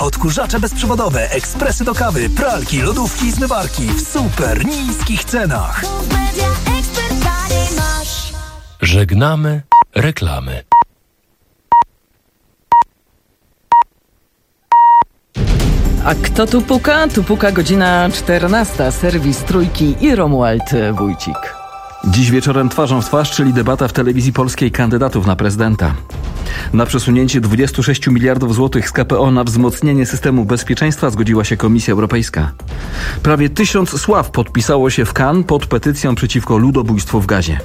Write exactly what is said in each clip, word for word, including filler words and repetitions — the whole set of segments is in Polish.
odkurzacze bezprzewodowe, ekspresy do kawy, pralki, lodówki i zmywarki w super niskich cenach. Żegnamy reklamy. A kto tu puka? Tu puka godzina czternasta. Serwis Trójki i Romuald Wójcik. Dziś wieczorem twarzą w twarz, czyli debata w telewizji polskiej kandydatów na prezydenta. Na przesunięcie dwadzieścia sześć miliardów złotych z K P O na wzmocnienie systemu bezpieczeństwa zgodziła się Komisja Europejska. Prawie tysiąc sław podpisało się w Cannes pod petycją przeciwko ludobójstwu w gazie.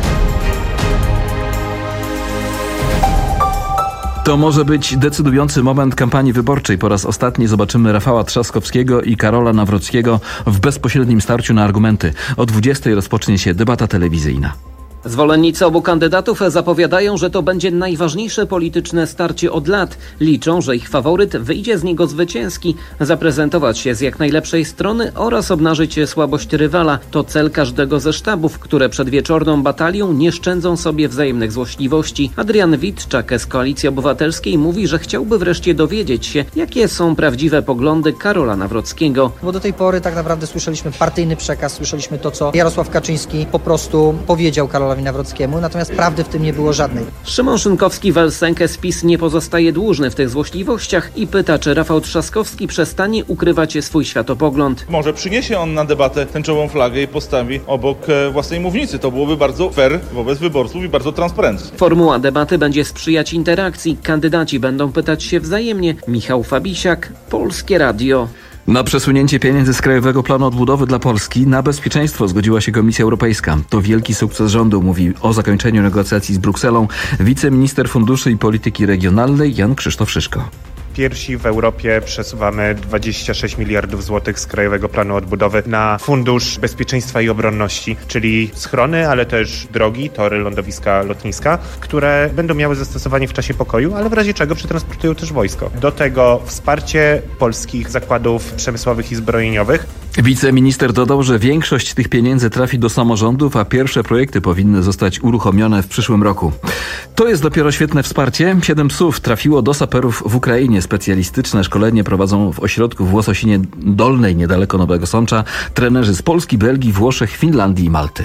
To może być decydujący moment kampanii wyborczej. Po raz ostatni zobaczymy Rafała Trzaskowskiego i Karola Nawrockiego w bezpośrednim starciu na argumenty. O dwudziestej rozpocznie się debata telewizyjna. Zwolennicy obu kandydatów zapowiadają, że to będzie najważniejsze polityczne starcie od lat. Liczą, że ich faworyt wyjdzie z niego zwycięski, zaprezentować się z jak najlepszej strony oraz obnażyć słabość rywala. To cel każdego ze sztabów, które przed wieczorną batalią nie szczędzą sobie wzajemnych złośliwości. Adrian Witczak z Koalicji Obywatelskiej mówi, że chciałby wreszcie dowiedzieć się, jakie są prawdziwe poglądy Karola Nawrockiego. Bo do tej pory tak naprawdę słyszeliśmy partyjny przekaz, słyszeliśmy to, co Jarosław Kaczyński po prostu powiedział Karolowi Nawrockiemu, natomiast prawdy w tym nie było żadnej. Szymon Szynkowski-Welsenke z PiS nie pozostaje dłużny w tych złośliwościach i pyta, czy Rafał Trzaskowski przestanie ukrywać swój światopogląd. Może przyniesie on na debatę tęczową flagę i postawi obok własnej mównicy. To byłoby bardzo fair wobec wyborców i bardzo transparentne. Formuła debaty będzie sprzyjać interakcji. Kandydaci będą pytać się wzajemnie. Michał Fabisiak, Polskie Radio. Na przesunięcie pieniędzy z Krajowego Planu Odbudowy dla Polski na bezpieczeństwo zgodziła się Komisja Europejska. To wielki sukces rządu, mówi o zakończeniu negocjacji z Brukselą wiceminister funduszy i polityki regionalnej Jan Krzysztof Szyszko. Pierwsi w Europie przesuwamy dwadzieścia sześć miliardów złotych z Krajowego Planu Odbudowy na Fundusz Bezpieczeństwa i Obronności, czyli schrony, ale też drogi, tory, lądowiska, lotniska, które będą miały zastosowanie w czasie pokoju, ale w razie czego przetransportują też wojsko. Do tego wsparcie polskich zakładów przemysłowych i zbrojeniowych. Wiceminister dodał, że większość tych pieniędzy trafi do samorządów, a pierwsze projekty powinny zostać uruchomione w przyszłym roku. To jest dopiero świetne wsparcie. Siedem psów trafiło do saperów w Ukrainie. Specjalistyczne szkolenie prowadzą w ośrodku w Łososinie Dolnej, niedaleko Nowego Sącza, trenerzy z Polski, Belgii, Włoszech, Finlandii i Malty.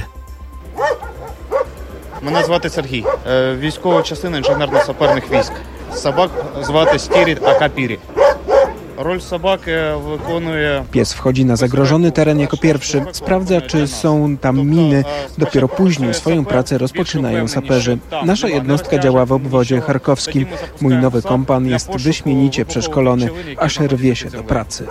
Мене звати Сергій. Військова частина інженерно-саперних військ. Собак звати Стірі та Капірі. Роль собаки wykonuje... Pies wchodzi na zagrożony teren jako pierwszy. Sprawdza, czy są tam miny. Dopiero później swoją pracę rozpoczynają saperzy. Nasza jednostka działa w obwodzie charkowskim. Mój nowy kompan jest wyśmienicie przeszkolony, aż rwie się do pracy.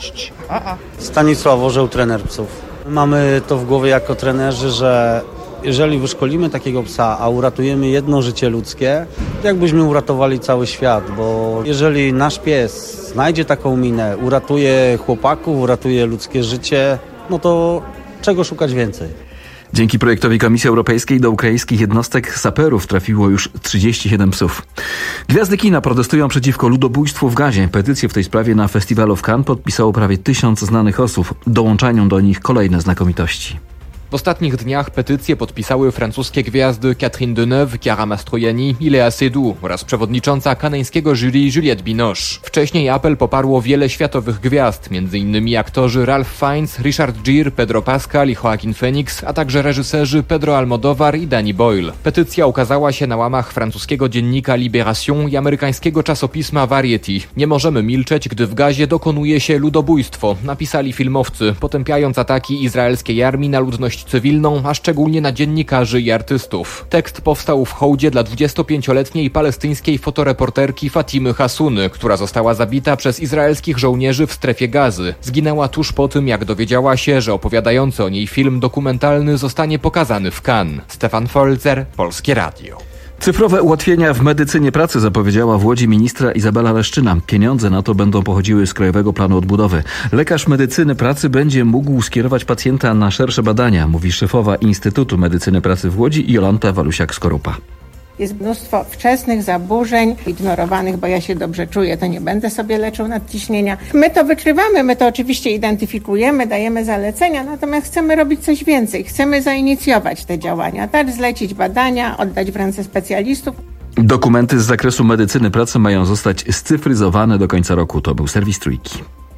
Stanisław Orzeł, trener psów. Mamy to w głowie jako trenerzy, że jeżeli wyszkolimy takiego psa, a uratujemy jedno życie ludzkie, jakbyśmy uratowali cały świat, bo jeżeli nasz pies znajdzie taką minę, uratuje chłopaków, uratuje ludzkie życie, no to czego szukać więcej? Dzięki projektowi Komisji Europejskiej do ukraińskich jednostek saperów trafiło już trzydzieści siedem psów. Gwiazdy kina protestują przeciwko ludobójstwu w gazie. Petycję w tej sprawie na festiwalu w Cannes podpisało prawie tysiąc znanych osób. Dołączają do nich kolejne znakomitości. W ostatnich dniach petycję podpisały francuskie gwiazdy Catherine Deneuve, Chiara Mastroianni i Léa Seydoux oraz przewodnicząca kanańskiego jury Juliette Binoche. Wcześniej apel poparło wiele światowych gwiazd, m.in. aktorzy Ralph Fiennes, Richard Gere, Pedro Pascal i Joaquin Phoenix, a także reżyserzy Pedro Almodóvar i Danny Boyle. Petycja ukazała się na łamach francuskiego dziennika Libération i amerykańskiego czasopisma Variety. Nie możemy milczeć, gdy w gazie dokonuje się ludobójstwo, napisali filmowcy, potępiając ataki izraelskiej armii na ludność cywilną, a szczególnie na dziennikarzy i artystów. Tekst powstał w hołdzie dla dwudziestopięcioletniej palestyńskiej fotoreporterki Fatimy Hasuny, która została zabita przez izraelskich żołnierzy w strefie Gazy. Zginęła tuż po tym, jak dowiedziała się, że opowiadający o niej film dokumentalny zostanie pokazany w Cannes. Stefan Folzer, Polskie Radio. Cyfrowe ułatwienia w medycynie pracy zapowiedziała w Łodzi ministra Izabela Leszczyna. Pieniądze na to będą pochodziły z Krajowego Planu Odbudowy. Lekarz medycyny pracy będzie mógł skierować pacjenta na szersze badania, mówi szefowa Instytutu Medycyny Pracy w Łodzi Jolanta Walusiak-Skorupa. Jest mnóstwo wczesnych zaburzeń, ignorowanych, bo ja się dobrze czuję, to nie będę sobie leczył nadciśnienia. My to wykrywamy, my to oczywiście identyfikujemy, dajemy zalecenia, natomiast chcemy robić coś więcej. Chcemy zainicjować te działania, tak, zlecić badania, oddać w ręce specjalistów. Dokumenty z zakresu medycyny pracy mają zostać scyfryzowane do końca roku. To był serwis Trójki.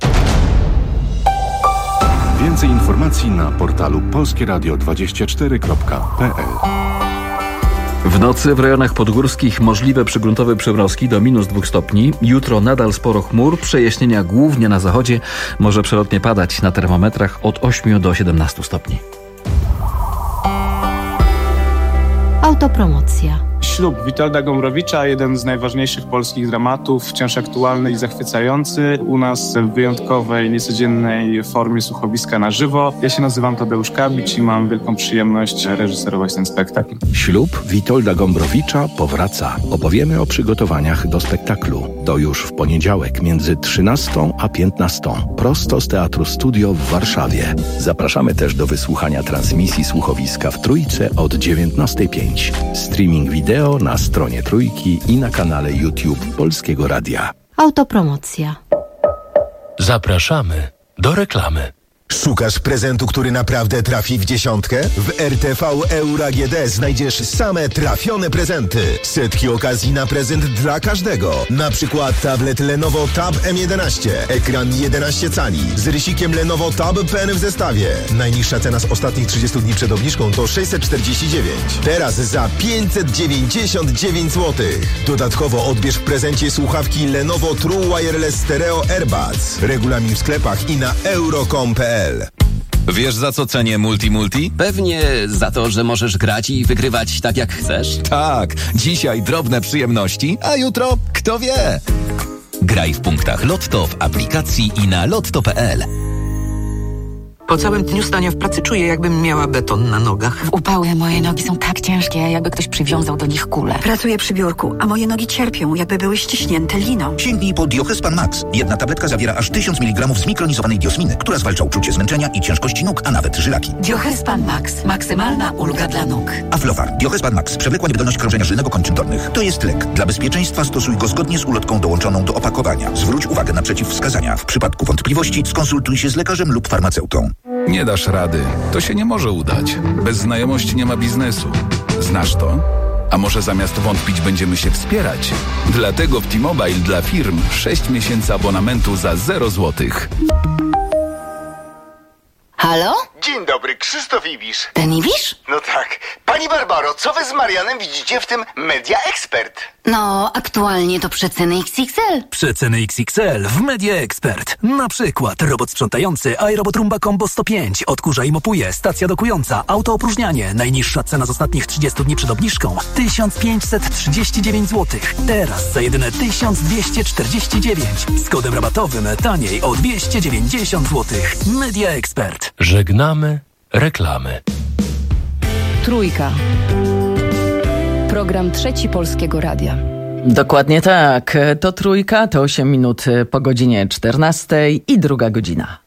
Więcej informacji na portalu polskie radio dwadzieścia cztery kropka p l. W nocy w rejonach podgórskich możliwe przygruntowe przymrozki do minus dwóch stopni. Jutro nadal sporo chmur, przejaśnienia głównie na zachodzie. Może przelotnie padać na termometrach od ośmiu do siedemnastu stopni. Autopromocja. Ślub Witolda Gombrowicza, jeden z najważniejszych polskich dramatów, wciąż aktualny i zachwycający. U nas w wyjątkowej, niecodziennej formie słuchowiska na żywo. Ja się nazywam Tadeusz Kabicz i mam wielką przyjemność reżyserować ten spektakl. Ślub Witolda Gombrowicza powraca. Opowiemy o przygotowaniach do spektaklu. To już w poniedziałek między trzynastą a piętnastą. Prosto z Teatru Studio w Warszawie. Zapraszamy też do wysłuchania transmisji słuchowiska w Trójce od dziewiętnastej pięć. Streaming wideo na stronie Trójki i na kanale YouTube Polskiego Radia. Autopromocja. Zapraszamy do reklamy. Szukasz prezentu, który naprawdę trafi w dziesiątkę? W R T V Euro A G D znajdziesz same trafione prezenty. Setki okazji na prezent dla każdego. Na przykład tablet Lenovo Tab M jedenaście, ekran jedenaście cali z rysikiem Lenovo Tab Pen w zestawie. Najniższa cena z ostatnich trzydziestu dni przed obniżką to sześćset czterdzieści dziewięć. Teraz za pięćset dziewięćdziesiąt dziewięć złotych. Dodatkowo odbierz w prezencie słuchawki Lenovo True Wireless Stereo Airbuds. Regulamin w sklepach i na euro kropka com kropka p l. Wiesz, za co cenię Multi Multi? Pewnie za to, że możesz grać i wygrywać tak jak chcesz. Tak, dzisiaj drobne przyjemności, a jutro kto wie. Graj w punktach Lotto w aplikacji i na lotto kropka p l. Po całym dniu stania w pracy czuję, jakbym miała beton na nogach. W upały moje nogi są tak ciężkie, jakby ktoś przywiązał do nich kulę. Pracuję przy biurku, a moje nogi cierpią, jakby były ściśnięte liną. Sięgnij po Diochespan Max. Jedna tabletka zawiera aż tysiąc miligramów zmikronizowanej diosminy, która zwalcza uczucie zmęczenia i ciężkości nóg, a nawet żylaki. Diochespan Max. Maksymalna ulga dla nóg. Aflofar. Diochespan Max. Przewlekła niewydolność krążenia żylnego kończyn dolnych. To jest lek. Dla bezpieczeństwa stosuj go zgodnie z ulotką dołączoną do opakowania. Zwróć uwagę na przeciwwskazania. W przypadku wątpliwości skonsultuj się z lekarzem lub farmaceutą. Nie dasz rady. To się nie może udać. Bez znajomości nie ma biznesu. Znasz to? A może zamiast wątpić będziemy się wspierać? Dlatego w T-Mobile dla firm sześć miesięcy abonamentu za zero złotych. Halo? Dzień dobry, Krzysztof Ibisz. Ten Ibisz? No tak. Pani Barbaro, co wy z Marianem widzicie w tym Media Expert? No, aktualnie to przeceny X X L. Przeceny X X L w Media Expert. Na przykład robot sprzątający iRobot Roomba Combo sto pięć, odkurza i mopuje, stacja dokująca, autoopróżnianie. Najniższa cena z ostatnich trzydziestu dni przed obniżką tysiąc pięćset trzydzieści dziewięć złotych. Teraz za jedyne tysiąc dwieście czterdzieści dziewięć. Z kodem rabatowym taniej o dwieście dziewięćdziesiąt złotych. Media Expert. Żegnamy reklamy. Trójka. Program Trzeci Polskiego Radia. Dokładnie tak. To Trójka, to osiem minut po godzinie czternastej i druga godzina.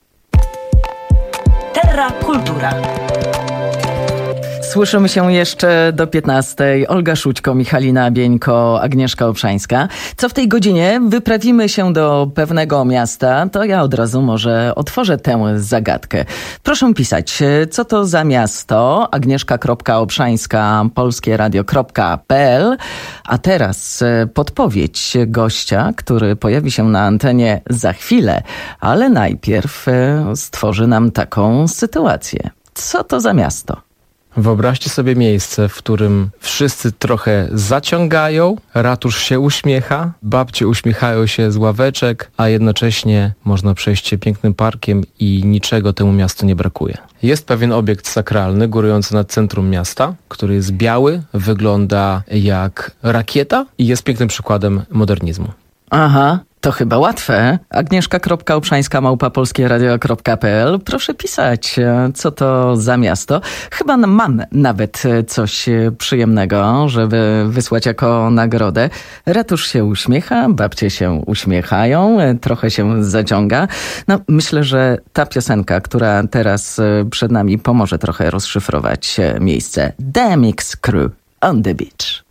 Terra Kultura. Słyszymy się jeszcze do piętnastej. Olga Szućko, Michalina Bieńko, Agnieszka Obszańska. Co w tej godzinie? Wyprawimy się do pewnego miasta. To ja od razu może otworzę tę zagadkę. Proszę pisać, co to za miasto? Agnieszka kropka obszańska, polskieradio kropka p l. A teraz podpowiedź gościa, który pojawi się na antenie za chwilę. Ale najpierw stworzy nam taką sytuację. Co to za miasto? Wyobraźcie sobie miejsce, w którym wszyscy trochę zaciągają, ratusz się uśmiecha, babcie uśmiechają się z ławeczek, a jednocześnie można przejść się pięknym parkiem i niczego temu miastu nie brakuje. Jest pewien obiekt sakralny górujący nad centrum miasta, który jest biały, wygląda jak rakieta i jest pięknym przykładem modernizmu. Aha. To chyba łatwe. Agnieszka kropka obszańska, małpa polskieradio kropka p l. Proszę pisać, co to za miasto. Chyba mam nawet coś przyjemnego, żeby wysłać jako nagrodę. Ratusz się uśmiecha, babcie się uśmiechają, trochę się zaciąga. No, myślę, że ta piosenka, która teraz przed nami, pomoże trochę rozszyfrować miejsce. D M X Crew on the Beach.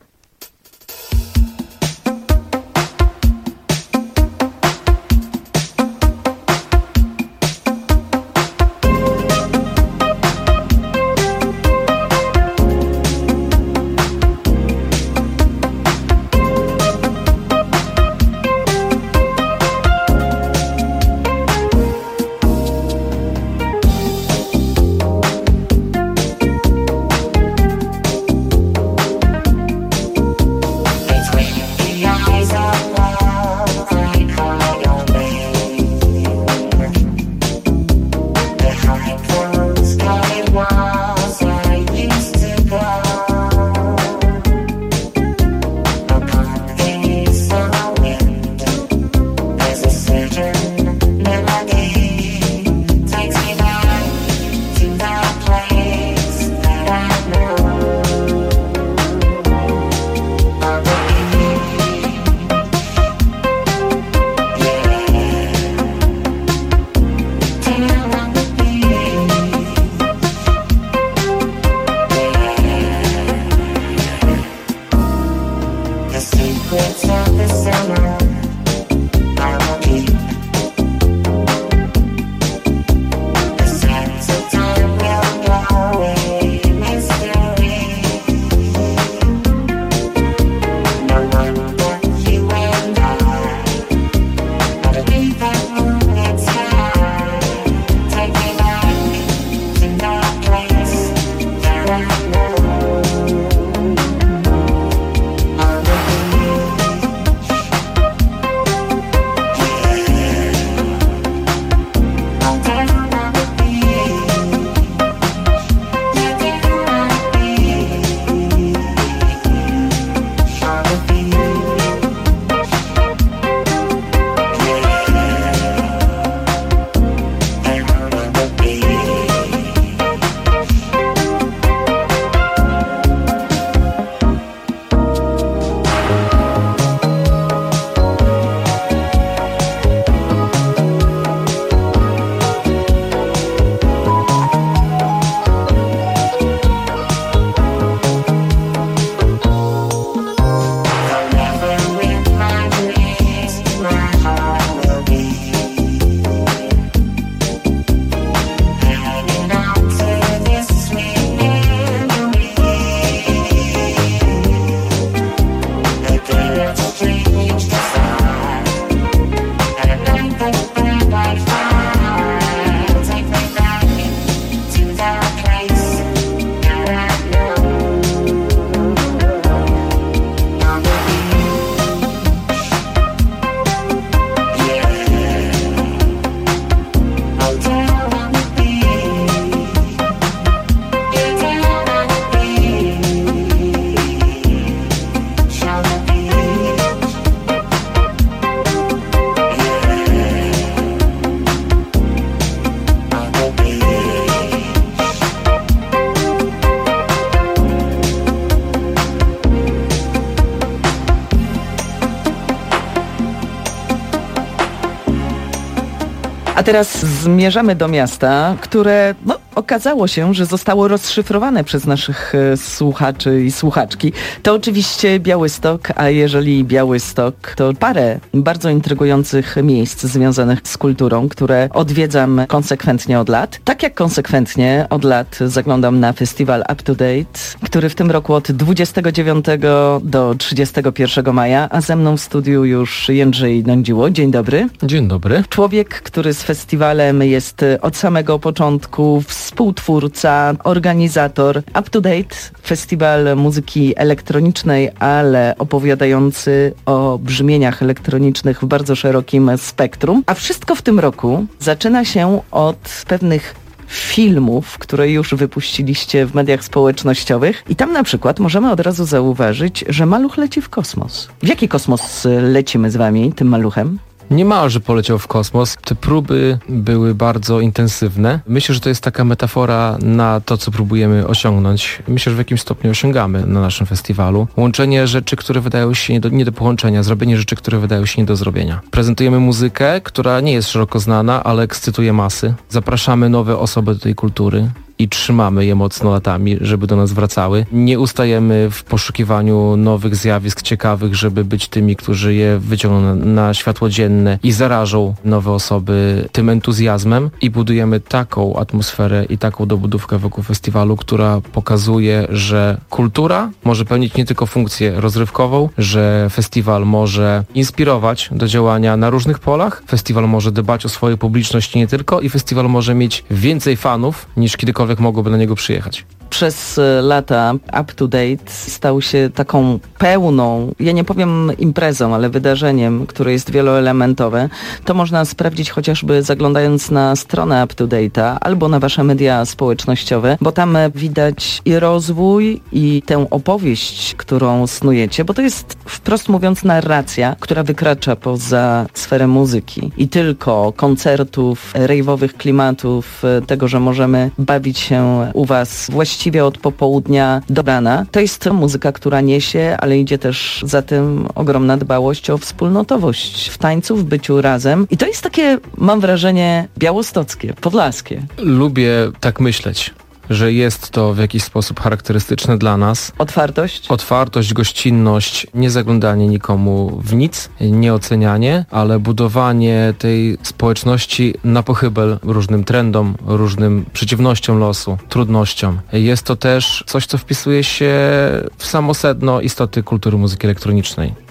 A teraz zmierzamy do miasta, które no, okazało się, że zostało rozszyfrowane przez naszych e, słuchaczy i słuchaczki. To oczywiście Białystok, a jeżeli Białystok, to parę bardzo intrygujących miejsc związanych z kulturą, które odwiedzam konsekwentnie od lat. Tak jak konsekwentnie od lat zaglądam na festiwal Up to Date, który w tym roku od dwudziestego dziewiątego do trzydziestego pierwszego maja, a ze mną w studiu już Jędrzej Nądziło. Dzień dobry. Dzień dobry. Człowiek, który z festiwalem jest od samego początku, współtwórca, organizator. Up to Date, festiwal muzyki elektronicznej, ale opowiadający o brzmieniach elektronicznych w bardzo szerokim spektrum. A wszystko w tym roku zaczyna się od pewnych filmów, które już wypuściliście w mediach społecznościowych i tam na przykład możemy od razu zauważyć, że maluch leci w kosmos. W jaki kosmos lecimy z wami, tym maluchem? Niemalże poleciał w kosmos. Te próby były bardzo intensywne. Myślę, że to jest taka metafora na to, co próbujemy osiągnąć. Myślę, że w jakimś stopniu osiągamy na naszym festiwalu. Łączenie rzeczy, które wydają się nie do, nie do połączenia, zrobienie rzeczy, które wydają się nie do zrobienia. Prezentujemy muzykę, która nie jest szeroko znana, ale ekscytuje masy. Zapraszamy nowe osoby do tej kultury i trzymamy je mocno latami, żeby do nas wracały. Nie ustajemy w poszukiwaniu nowych zjawisk ciekawych, żeby być tymi, którzy je wyciągną na, na światło dzienne i zarażą nowe osoby tym entuzjazmem i budujemy taką atmosferę i taką dobudówkę wokół festiwalu, która pokazuje, że kultura może pełnić nie tylko funkcję rozrywkową, że festiwal może inspirować do działania na różnych polach, festiwal może dbać o swoją publiczność nie tylko i festiwal może mieć więcej fanów niż kiedykolwiek mogłoby na niego przyjechać. Przez lata Up to Date stał się taką pełną, ja nie powiem imprezą, ale wydarzeniem, które jest wieloelementowe. To można sprawdzić chociażby zaglądając na stronę Up to Date'a albo na wasze media społecznościowe, bo tam widać i rozwój, i tę opowieść, którą snujecie, bo to jest wprost mówiąc narracja, która wykracza poza sferę muzyki i tylko koncertów, rejwowych klimatów, tego, że możemy bawić się u was właściwie właściwie od popołudnia do rana. To jest muzyka, która niesie, ale idzie też za tym ogromna dbałość o wspólnotowość w tańcu, w byciu razem. I to jest takie, mam wrażenie, białostockie, podlaskie. Lubię tak myśleć, że jest to w jakiś sposób charakterystyczne dla nas. Otwartość? Otwartość, gościnność, nie zaglądanie nikomu w nic, nie ocenianie, ale budowanie tej społeczności na pochybel różnym trendom, różnym przeciwnościom losu, trudnościom. Jest to też coś, co wpisuje się w samo sedno istoty kultury muzyki elektronicznej.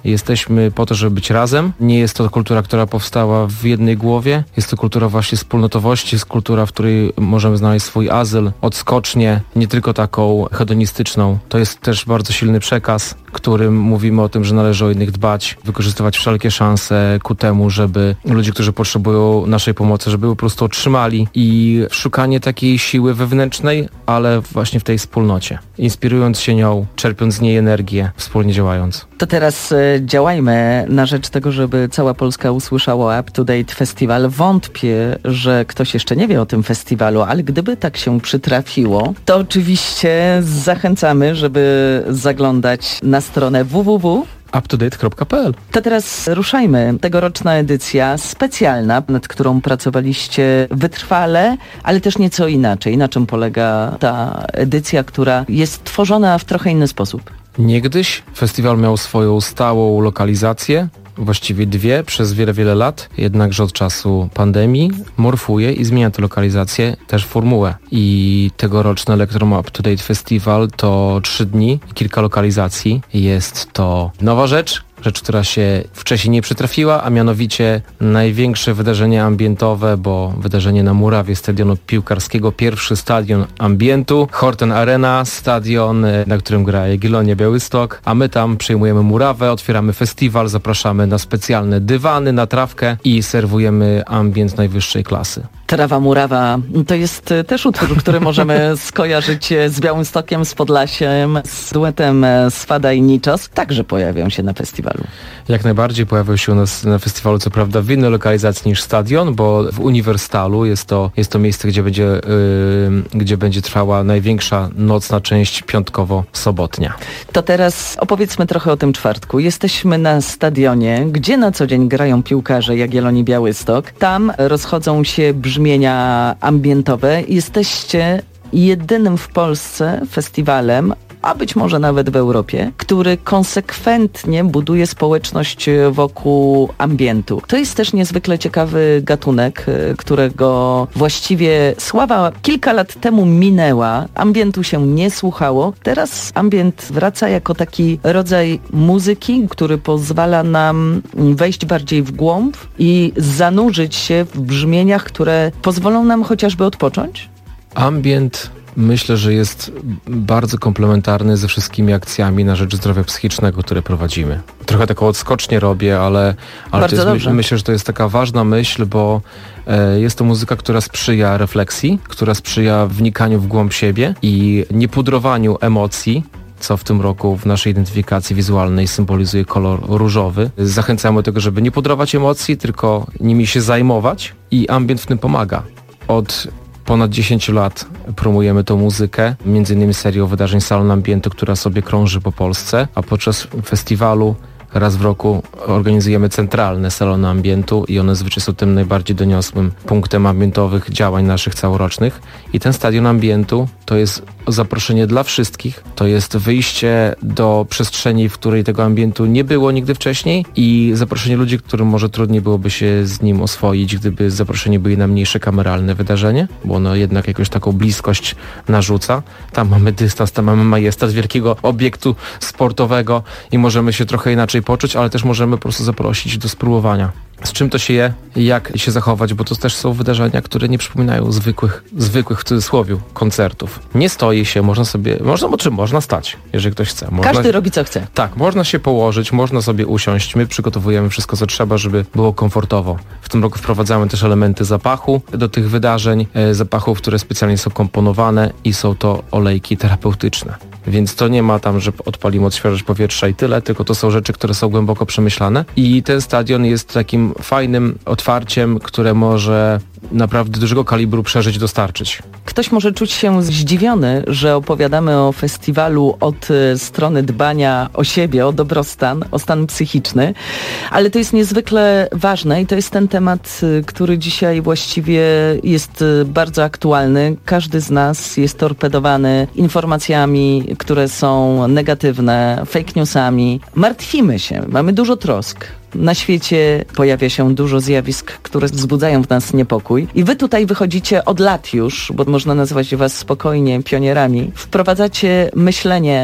Jesteśmy po to, żeby być razem. Nie jest to kultura, która powstała w jednej głowie. Jest to kultura właśnie wspólnotowości, jest kultura, w której możemy znaleźć swój azyl, odskocznię, nie tylko taką hedonistyczną. To jest też bardzo silny przekaz, którym mówimy o tym, że należy o innych dbać, wykorzystywać wszelkie szanse ku temu, żeby ludzie, którzy potrzebują naszej pomocy, żeby po prostu otrzymali i szukanie takiej siły wewnętrznej, ale właśnie w tej wspólnocie. Inspirując się nią, czerpiąc z niej energię, wspólnie działając. To teraz y, działajmy na rzecz tego, żeby cała Polska usłyszała Up to Date Festival. Wątpię, że ktoś jeszcze nie wie o tym festiwalu, ale gdyby tak się przytrafiło, to oczywiście zachęcamy, żeby zaglądać na stronę w w w up to date kropka p l. To teraz ruszajmy. Tegoroczna edycja specjalna, nad którą pracowaliście wytrwale, ale też nieco inaczej. Na czym polega ta edycja, która jest tworzona w trochę inny sposób? Niegdyś festiwal miał swoją stałą lokalizację, właściwie dwie przez wiele, wiele lat, jednakże od czasu pandemii morfuje i zmienia tę lokalizację, też formułę. I tegoroczny Electrum Up to Date Festival to trzy dni, kilka lokalizacji. Jest to nowa rzecz, rzecz, która się wcześniej nie przytrafiła, a mianowicie największe wydarzenie ambientowe, bo wydarzenie na murawie stadionu piłkarskiego, pierwszy stadion ambientu, Horten Arena, stadion, na którym gra Jagiellonia Białystok, a my tam przejmujemy murawę, otwieramy festiwal, zapraszamy na specjalne dywany, na trawkę i serwujemy ambient najwyższej klasy. Trawa murawa to jest też utwór, który możemy skojarzyć z Białymstokiem, z Podlasiem, z duetem Swada i Niczos. Także pojawią się na festiwalu. Jak najbardziej pojawił się u nas na festiwalu, co prawda w innej lokalizacji niż stadion, bo w Uniwersalu jest to, jest to miejsce, gdzie będzie, yy, gdzie będzie trwała największa nocna część piątkowo-sobotnia. To teraz opowiedzmy trochę o tym czwartku. Jesteśmy na stadionie, gdzie na co dzień grają piłkarze Jagiellonii Białystok. Tam rozchodzą się brzmienia ambientowe. Jesteście jedynym w Polsce festiwalem, a być może nawet w Europie, który konsekwentnie buduje społeczność wokół ambientu. To jest też niezwykle ciekawy gatunek, którego właściwie sława kilka lat temu minęła. Ambientu się nie słuchało. Teraz ambient wraca jako taki rodzaj muzyki, który pozwala nam wejść bardziej w głąb i zanurzyć się w brzmieniach, które pozwolą nam chociażby odpocząć? Ambient myślę, że jest bardzo komplementarny ze wszystkimi akcjami na rzecz zdrowia psychicznego, które prowadzimy. Trochę taką odskocznię robię, ale, ale to jest, myśl, myślę, że to jest taka ważna myśl, bo e, jest to muzyka, która sprzyja refleksji, która sprzyja wnikaniu w głąb siebie i niepudrowaniu emocji, co w tym roku w naszej identyfikacji wizualnej symbolizuje kolor różowy. Zachęcamy do tego, żeby nie pudrować emocji, tylko nimi się zajmować i ambient w tym pomaga. Od ponad dziesięć lat promujemy tą muzykę, między innymi serią wydarzeń Salon Ambientu, która sobie krąży po Polsce, a podczas festiwalu raz w roku organizujemy centralne salony ambientu i one zwyczaj są tym najbardziej doniosłym punktem ambientowych działań naszych całorocznych. I ten stadion ambientu to jest zaproszenie dla wszystkich, to jest wyjście do przestrzeni, w której tego ambientu nie było nigdy wcześniej i zaproszenie ludzi, którym może trudniej byłoby się z nim oswoić, gdyby zaproszeni byli na mniejsze kameralne wydarzenie, bo ono jednak jakąś taką bliskość narzuca. Tam mamy dystans, tam mamy majestat wielkiego obiektu sportowego i możemy się trochę inaczej poczuć, ale też możemy po prostu zaprosić do spróbowania. Z czym to się je, jak się zachować, bo to też są wydarzenia, które nie przypominają zwykłych, zwykłych w cudzysłowie koncertów. Nie stoi się, można sobie, można, bo czym można stać, jeżeli ktoś chce. Można, Każdy robi co chce. Tak, można się położyć, można sobie usiąść, my przygotowujemy wszystko, co trzeba, żeby było komfortowo. W tym roku wprowadzamy też elementy zapachu do tych wydarzeń, e, zapachów, które specjalnie są komponowane i są to olejki terapeutyczne. Więc to nie ma tam, że odpalimy odświeżać powietrza i tyle, tylko to są rzeczy, które są głęboko przemyślane i ten stadion jest takim fajnym otwarciem, które może naprawdę dużego kalibru przeżyć, dostarczyć. Ktoś może czuć się zdziwiony, że opowiadamy o festiwalu od strony dbania o siebie, o dobrostan, o stan psychiczny, ale to jest niezwykle ważne i to jest ten temat, który dzisiaj właściwie jest bardzo aktualny. Każdy z nas jest torpedowany informacjami, które są negatywne, fake newsami. Martwimy się, mamy dużo trosk. Na świecie pojawia się dużo zjawisk, które wzbudzają w nas niepokój. I wy tutaj wychodzicie od lat już, bo można nazwać was spokojnie pionierami. Wprowadzacie myślenie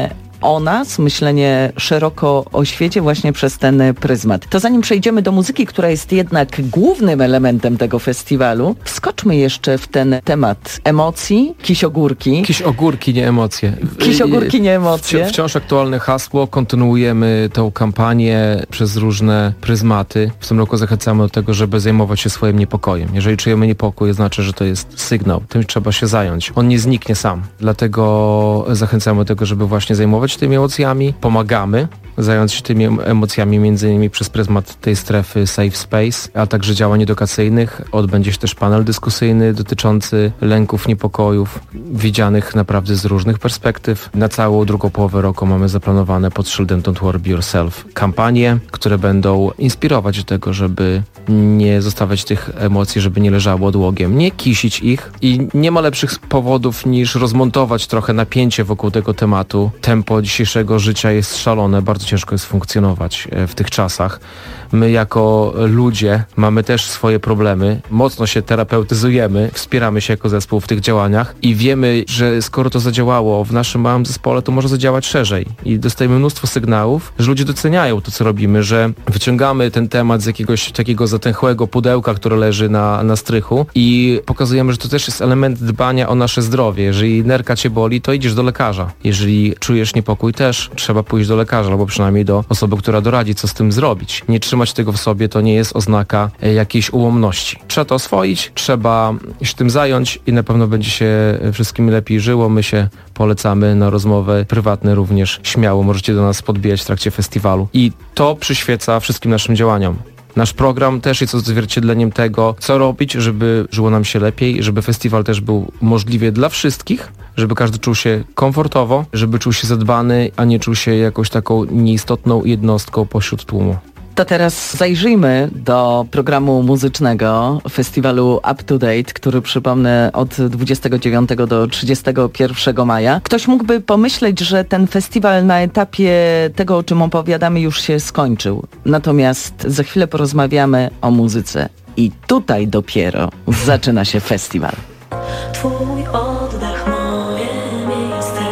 o nas, myślenie szeroko o świecie właśnie przez ten pryzmat. To zanim przejdziemy do muzyki, która jest jednak głównym elementem tego festiwalu, wskoczmy jeszcze w ten temat emocji, kiś-ogórki. Kiś-ogórki, nie emocje. Kiś-ogórki, nie emocje. Wci- wciąż aktualne hasło, kontynuujemy tę kampanię przez różne pryzmaty. W tym roku zachęcamy do tego, żeby zajmować się swoim niepokojem. Jeżeli czujemy niepokój, znaczy, że to jest sygnał. Tym trzeba się zająć. On nie zniknie sam. Dlatego zachęcamy do tego, żeby właśnie zajmować się tymi emocjami. Pomagamy zająć się tymi emocjami między innymi przez pryzmat tej strefy Safe Space, a także działań edukacyjnych. Odbędzie się też panel dyskusyjny dotyczący lęków, niepokojów, widzianych naprawdę z różnych perspektyw. Na całą drugą połowę roku mamy zaplanowane pod szyldem Don't Worry Yourself kampanie, które będą inspirować do tego, żeby nie zostawiać tych emocji, żeby nie leżało odłogiem, nie kisić ich i nie ma lepszych powodów niż rozmontować trochę napięcie wokół tego tematu. Tempo dzisiejszego życia jest szalone, bardzo ciężko jest funkcjonować w tych czasach. My jako ludzie mamy też swoje problemy, mocno się terapeutyzujemy, wspieramy się jako zespół w tych działaniach i wiemy, że skoro to zadziałało w naszym małym zespole, to może zadziałać szerzej. I dostajemy mnóstwo sygnałów, że ludzie doceniają to, co robimy, że wyciągamy ten temat z jakiegoś takiego zatęchłego pudełka, które leży na, na strychu i pokazujemy, że to też jest element dbania o nasze zdrowie. Jeżeli nerka cię boli, to idziesz do lekarza. Jeżeli czujesz niepokój, też trzeba pójść do lekarza, albo przynajmniej do osoby, która doradzi, co z tym zrobić. Nie trzymać tego w sobie to nie jest oznaka jakiejś ułomności. Trzeba to oswoić, trzeba się tym zająć i na pewno będzie się wszystkim lepiej żyło. My się polecamy na rozmowy prywatne również. Śmiało możecie do nas podbijać w trakcie festiwalu. I to przyświeca wszystkim naszym działaniom. Nasz program też jest odzwierciedleniem tego, co robić, żeby żyło nam się lepiej, żeby festiwal też był możliwie dla wszystkich, żeby każdy czuł się komfortowo, żeby czuł się zadbany, a nie czuł się jakąś taką nieistotną jednostką pośród tłumu. To teraz zajrzyjmy do programu muzycznego festiwalu Up to Date, który przypomnę od dwudziestego dziewiątego do trzydziestego pierwszego maja. Ktoś mógłby pomyśleć, że ten festiwal na etapie tego, o czym opowiadamy, już się skończył. Natomiast za chwilę porozmawiamy o muzyce. I tutaj dopiero zaczyna się festiwal. Twój oddech, moje miejsce,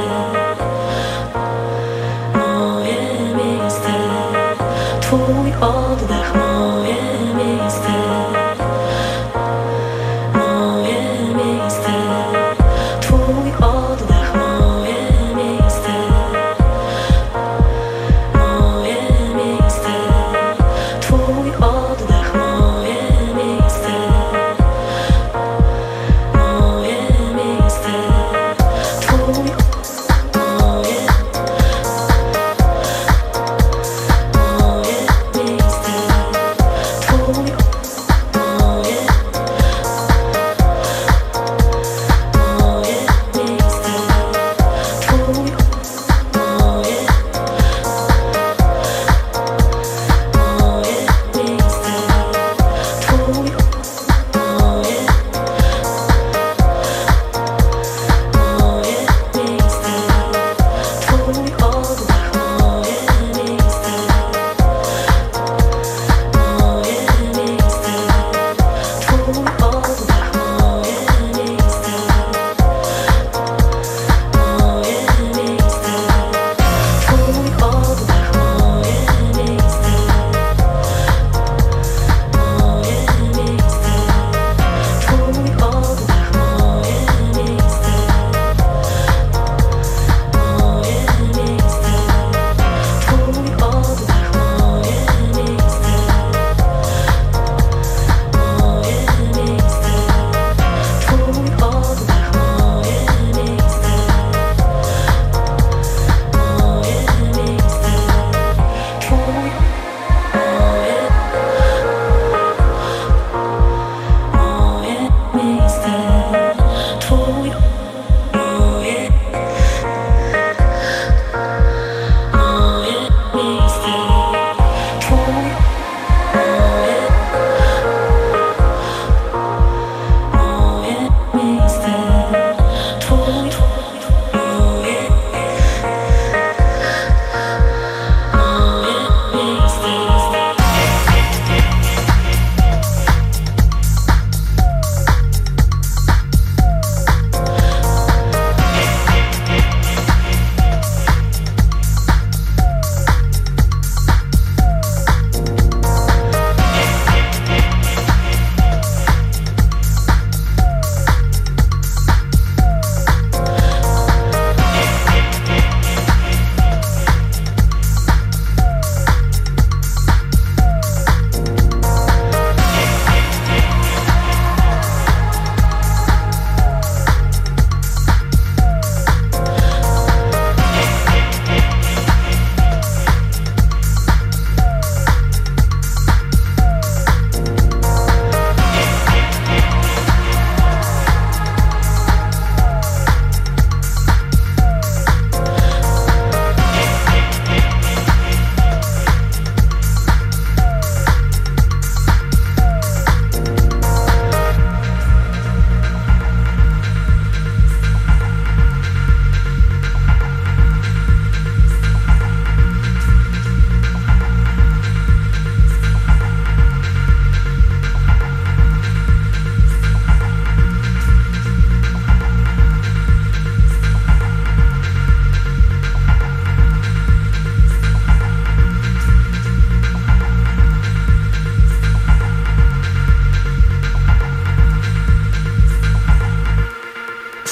moje miejsce. Twój oddech, moje miejsce, moje miejsce. Twój oddech, moje miejsce, moje miejsce. Twój oddech, moje miejsce, moje miejsce.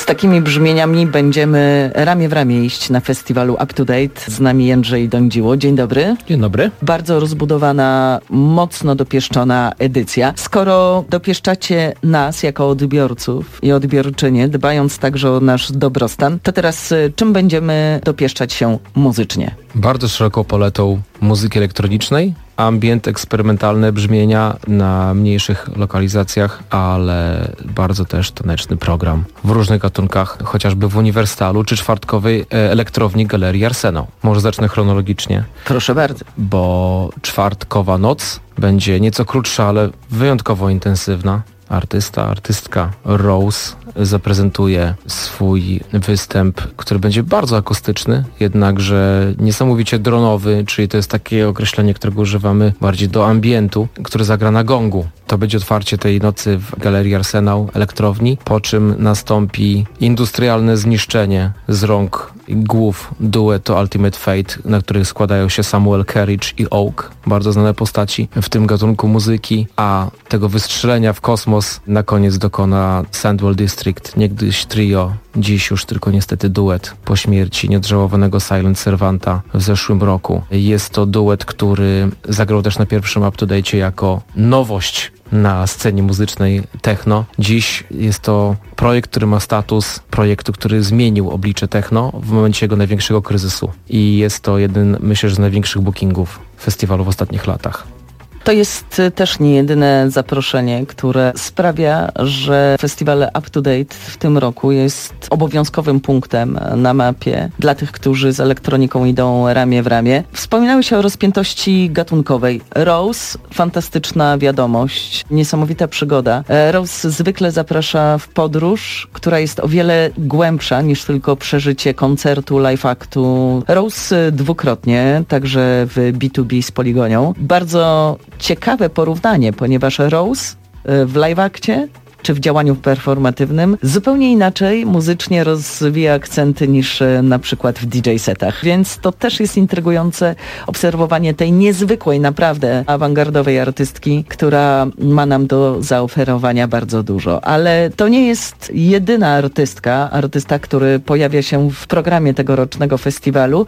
takimi brzmieniami będziemy ramię w ramię iść na festiwalu Up to Date. Z nami Jędrzej Dądziło. Dzień dobry. Dzień dobry. Bardzo rozbudowana, mocno dopieszczona edycja. Skoro dopieszczacie nas jako odbiorców i odbiorczynie, dbając także o nasz dobrostan, to teraz czym będziemy dopieszczać się muzycznie? Bardzo szeroką paletą muzyki elektronicznej, ambient, eksperymentalne brzmienia na mniejszych lokalizacjach, ale bardzo też taneczny program w różnych gatunkach, chociażby w Uniwersalu czy czwartkowej elektrowni Galerii Arsenał. Może zacznę chronologicznie. Proszę bardzo. Bo czwartkowa noc będzie nieco krótsza, ale wyjątkowo intensywna. Artysta, artystka Rose zaprezentuje swój występ, który będzie bardzo akustyczny, jednakże niesamowicie dronowy, czyli to jest takie określenie, którego używamy bardziej do ambientu, który zagra na gongu. To będzie otwarcie tej nocy w Galerii Arsenał elektrowni, po czym nastąpi industrialne zniszczenie z rąk głów duetu Ultimate Fate, na których składają się Samuel Carriage i Oak, bardzo znane postaci w tym gatunku muzyki, a tego wystrzelenia w kosmos na koniec dokona Sandwell District, niegdyś trio, dziś już tylko niestety duet po śmierci nieodżałowanego Silent Servanta w zeszłym roku. Jest to duet, który zagrał też na pierwszym Up to Date jako nowość na scenie muzycznej techno. Dziś jest to projekt, który ma status projektu, który zmienił oblicze techno w momencie jego największego kryzysu. I jest to jeden, myślę, że z największych bookingów festiwalu w ostatnich latach. To jest też nie jedyne zaproszenie, które sprawia, że festiwal Up to Date w tym roku jest obowiązkowym punktem na mapie dla tych, którzy z elektroniką idą ramię w ramię. Wspominały się o rozpiętości gatunkowej. Rose, fantastyczna wiadomość, niesamowita przygoda. Rose zwykle zaprasza w podróż, która jest o wiele głębsza niż tylko przeżycie koncertu, live aktu. Rose dwukrotnie, także w B dwa B z Poligonią. Bardzo ciekawe porównanie, ponieważ Rose w live akcie czy w działaniu performatywnym zupełnie inaczej muzycznie rozwija akcenty niż na przykład w D J setach. Więc to też jest intrygujące obserwowanie tej niezwykłej, naprawdę awangardowej artystki, która ma nam do zaoferowania bardzo dużo. Ale to nie jest jedyna artystka, artysta, który pojawia się w programie tegorocznego festiwalu.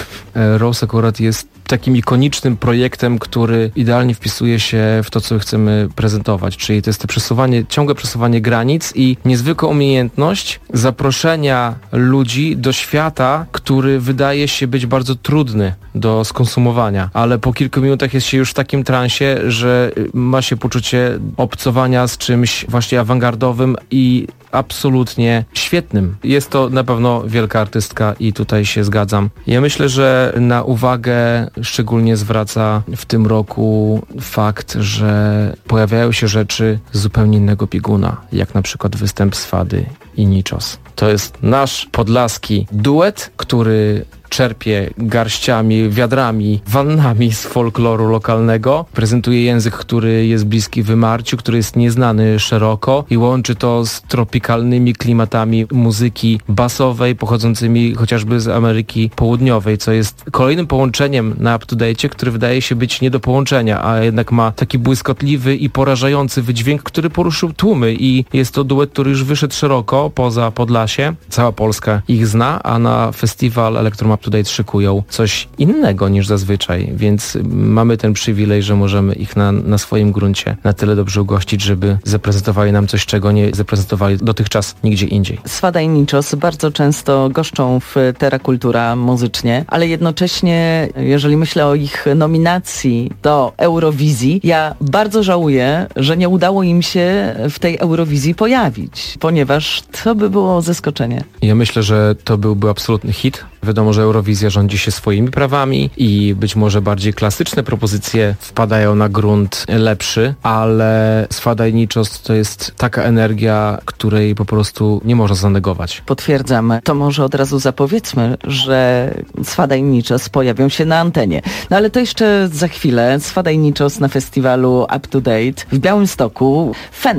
Rose akurat jest takim ikonicznym projektem, który idealnie wpisuje się w to, co chcemy prezentować, czyli to jest to przesuwanie, ciągłe przesuwanie granic i niezwykła umiejętność zaproszenia ludzi do świata, który wydaje się być bardzo trudny do skonsumowania, ale po kilku minutach jest się już w takim transie, że ma się poczucie obcowania z czymś właśnie awangardowym i absolutnie świetnym. Jest to na pewno wielka artystka i tutaj się zgadzam. Ja myślę, że na uwagę szczególnie zwraca w tym roku fakt, że pojawiają się rzeczy z zupełnie innego bieguna, jak na przykład występ Swady i Niczos. To jest nasz podlaski duet, który czerpie garściami, wiadrami, wannami z folkloru lokalnego. Prezentuje język, który jest bliski wymarciu, który jest nieznany szeroko i łączy to z tropikalnymi klimatami muzyki basowej, pochodzącymi chociażby z Ameryki Południowej, co jest kolejnym połączeniem na Up to Date, który wydaje się być nie do połączenia, a jednak ma taki błyskotliwy i porażający wydźwięk, który poruszył tłumy i jest to duet, który już wyszedł szeroko poza Podlasie. Cała Polska ich zna, a na festiwal Elektrum Up to Date szykują coś innego niż zazwyczaj, więc mamy ten przywilej, że możemy ich na, na swoim gruncie na tyle dobrze ugościć, żeby zaprezentowali nam coś, czego nie zaprezentowali dotychczas nigdzie indziej. Swada i Niczos bardzo często goszczą w Terra Kultura muzycznie, ale jednocześnie, jeżeli myślę o ich nominacji do Eurowizji, ja bardzo żałuję, że nie udało im się w tej Eurowizji pojawić, ponieważ to by było zaskoczenie. Ja myślę, że to byłby absolutny hit. Wiadomo, że Eurowizja rządzi się swoimi prawami i być może bardziej klasyczne propozycje wpadają na grunt lepszy, ale Swada i Niczos to jest taka energia, której po prostu nie można zanegować. Potwierdzam. To może od razu zapowiedzmy, że Swada i Niczos pojawią się na antenie. No ale to jeszcze za chwilę. Swada i Niczos na festiwalu Up to Date w Białymstoku. Fenesz.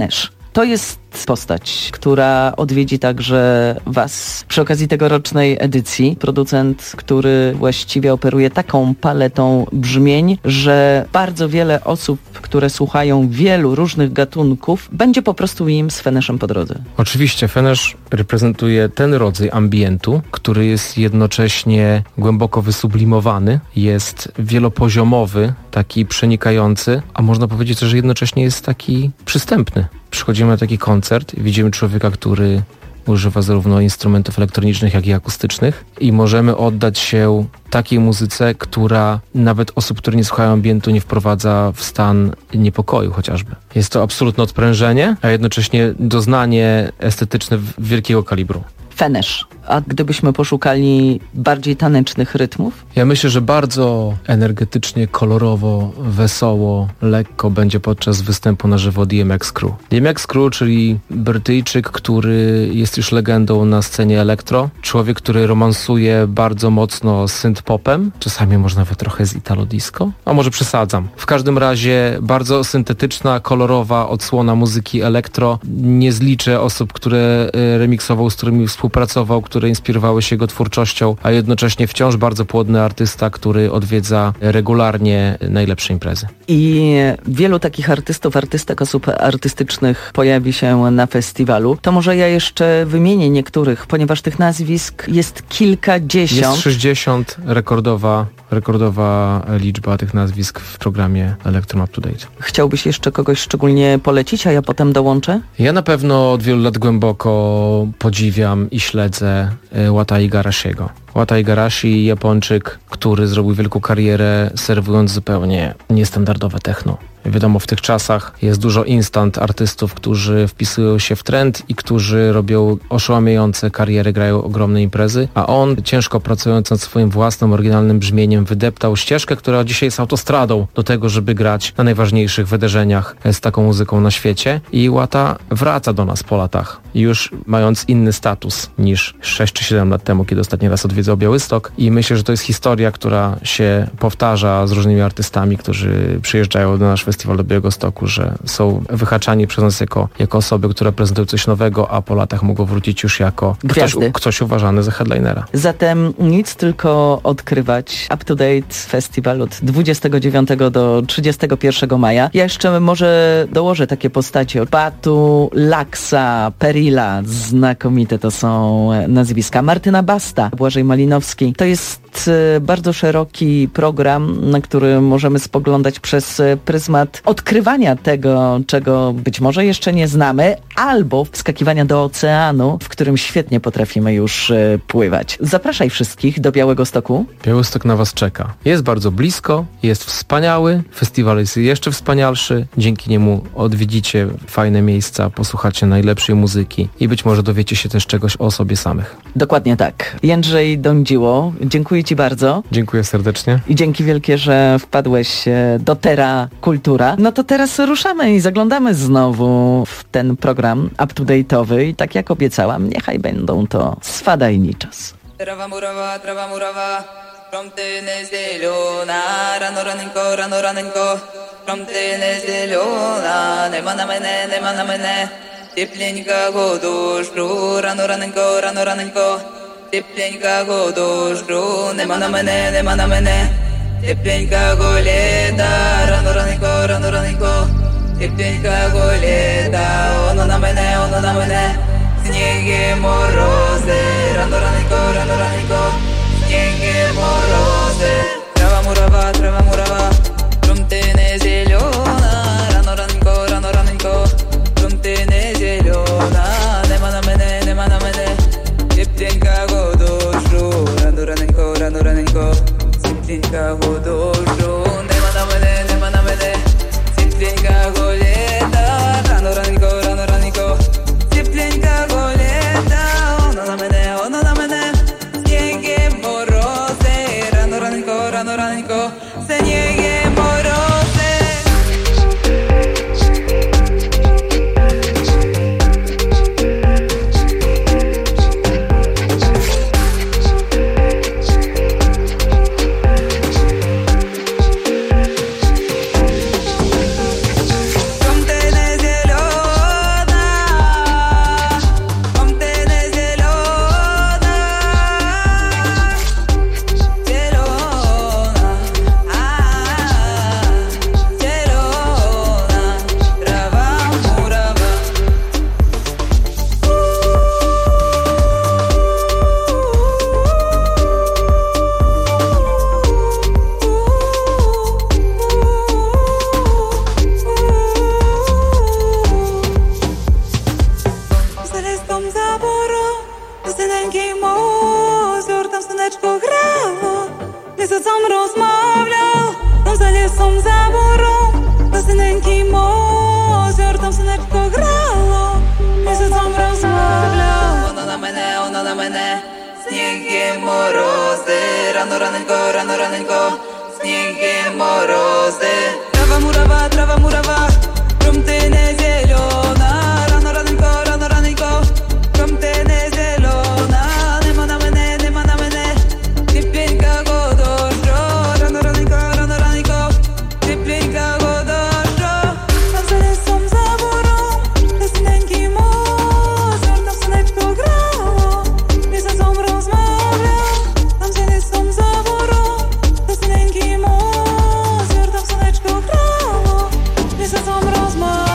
To jest postać, która odwiedzi także Was przy okazji tegorocznej edycji. Producent, który właściwie operuje taką paletą brzmień, że bardzo wiele osób, które słuchają wielu różnych gatunków, będzie po prostu im z Feneszem po drodze. Oczywiście Fenesz reprezentuje ten rodzaj ambientu, który jest jednocześnie głęboko wysublimowany, jest wielopoziomowy, taki przenikający, a można powiedzieć, że jednocześnie jest taki przystępny. Przychodzimy na taki koncert i widzimy człowieka, który używa zarówno instrumentów elektronicznych, jak i akustycznych i możemy oddać się takiej muzyce, która nawet osób, które nie słuchają ambientu, nie wprowadza w stan niepokoju chociażby. Jest to absolutne odprężenie, a jednocześnie doznanie estetyczne wielkiego kalibru. Fenesz. A gdybyśmy poszukali bardziej tanecznych rytmów? Ja myślę, że bardzo energetycznie, kolorowo, wesoło, lekko będzie podczas występu na żywo D M X Crew. D M X Crew, czyli Brytyjczyk, który jest już legendą na scenie elektro. Człowiek, który romansuje bardzo mocno z synth-popem. Czasami może nawet trochę z italo-disco. A może przesadzam. W każdym razie bardzo syntetyczna, kolorowa odsłona muzyki elektro. Nie zliczę osób, które remiksował, z którymi współpracował, które inspirowały się jego twórczością, a jednocześnie wciąż bardzo płodny artysta, który odwiedza regularnie najlepsze imprezy. I wielu takich artystów, artystek, osób artystycznych pojawi się na festiwalu. To może ja jeszcze wymienię niektórych, ponieważ tych nazwisk jest kilkadziesiąt. Jest sześćdziesiąt, rekordowa, rekordowa liczba tych nazwisk w programie Electrum Up to Date. Chciałbyś jeszcze kogoś szczególnie polecić, a ja potem dołączę? Ja na pewno od wielu lat głęboko podziwiam i śledzę Wata Igarashiego. Wata Igarashi, Japończyk, który zrobił wielką karierę serwując zupełnie niestandardowe techno. Wiadomo, w tych czasach jest dużo instant artystów, którzy wpisują się w trend i którzy robią oszałamiające kariery, grają ogromne imprezy, a on, ciężko pracując nad swoim własnym, oryginalnym brzmieniem, wydeptał ścieżkę, która dzisiaj jest autostradą do tego, żeby grać na najważniejszych wydarzeniach z taką muzyką na świecie. I Wata wraca do nas po latach, już mając inny status niż sześć czy siedem lat temu, kiedy ostatni raz odwiedzał Białystok. I myślę, że to jest historia, która się powtarza z różnymi artystami, którzy przyjeżdżają do naszego festiwal do Białegostoku, że są wyhaczani przez nas jako, jako osoby, które prezentują coś nowego, a po latach mogą wrócić już jako ktoś, ktoś uważany za headlinera. Zatem nic, tylko odkrywać Up to Date Festiwal od dwudziestego dziewiątego do trzydziestego pierwszego maja. Ja jeszcze może dołożę takie postacie. Batu, Laksa, Perilla, znakomite to są nazwiska. Martyna Basta, Błażej Malinowski. To jest bardzo szeroki program, na który możemy spoglądać przez pryzmat odkrywania tego, czego być może jeszcze nie znamy, albo wskakiwania do oceanu, w którym świetnie potrafimy już pływać. Zapraszaj wszystkich do Białegostoku. Białystok na Was czeka. Jest bardzo blisko, jest wspaniały, festiwal jest jeszcze wspanialszy, dzięki niemu odwiedzicie fajne miejsca, posłuchacie najlepszej muzyki i być może dowiecie się też czegoś o sobie samych. Dokładnie tak. Jędrzej Dądziło, dziękuję Ci bardzo. Dziękuję serdecznie. I dzięki wielkie, że wpadłeś do Terra Kultura. No to teraz ruszamy i zaglądamy znowu w ten program up-to-date'owy i tak jak obiecałam, niechaj będą to Swada i Niczas. Trawa murawa, trawa murawa, promtyny zielona, rano ranenko, rano ranenko, promtyny zielona, nema na mene, nema na mene, ciepleńka go do szpru, rano ranenko, rano ranenko, ciepleńka go do szpru, nema na mene, nema na mene, ciepleńka go leda, rano ranenko, rano ranenko, ciepleńka go leda, ono na mene, ono na mene, śniegiem morozy, rano ranenko, rano ranenko, śniegiem morozy. Trawa murawa, trawa murawa, promtyny zielona, rano ranenko, rano ranenko, promtyny zielona, nema na mene, nema na mene, ciepleńka go do szru, rano ranenko, rano ranenko, ciepleńka go do szru, nema na mene, nema na mene, ciepleńka go leda, rano ranenko, rano ranenko, ciepleńka go leda, ono na mene, ono na mene, śniegiem morozy, rano ranenko, rano ranenko, śniegiem morozy. słoneczko grało, nie za co rozmawiał. Tam za lesą, za górą, na synenki mozior. Tam słoneczko grało, nie za co rozmawiał. Ono na mnie, ono na mnie, śniegiem morozy. Rano ranenko, rano ranenko, śniegiem morozy. Trawa murawa, trawa murawa, krumtyny zielona. Rano ranenko, rano ranenko, krumtyny zielona. Nemo na mnie, nemo na mnie, cieplejka go dożdżo. Rano ranenko, rano ranenko, cieplejka go dożdżo. Tam za lesą, za górą, te synenki mozior. Tam słoneczko grało, nie za co rozmawiał. Tam za lesą, za górą, te synenki mozior. Tam słoneczko grało, nie za co rozmawiał.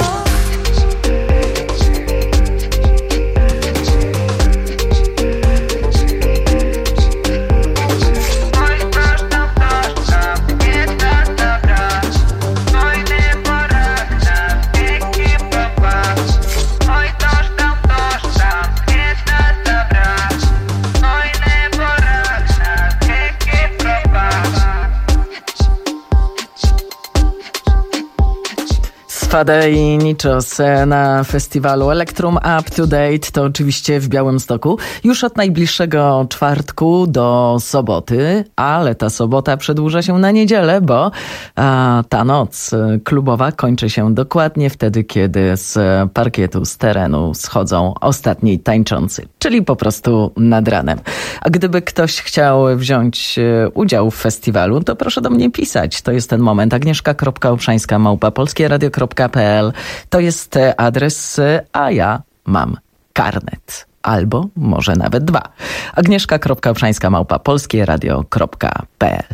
Fade i Nichos na festiwalu Elektrum Up to Date, to oczywiście w Białymstoku, już od najbliższego czwartku do soboty, ale ta sobota przedłuża się na niedzielę, bo a, ta noc klubowa kończy się dokładnie wtedy, kiedy z parkietu, z terenu schodzą ostatni tańczący, czyli po prostu nad ranem. A gdyby ktoś chciał wziąć udział w festiwalu, to proszę do mnie pisać. To jest ten moment. Agnieszka kropka obszańska małpa polskieradio kropka p l. To jest adres, a ja mam karnet. Albo może nawet dwa. Agnieszka kropka obszańska małpa polskieradio kropka p l.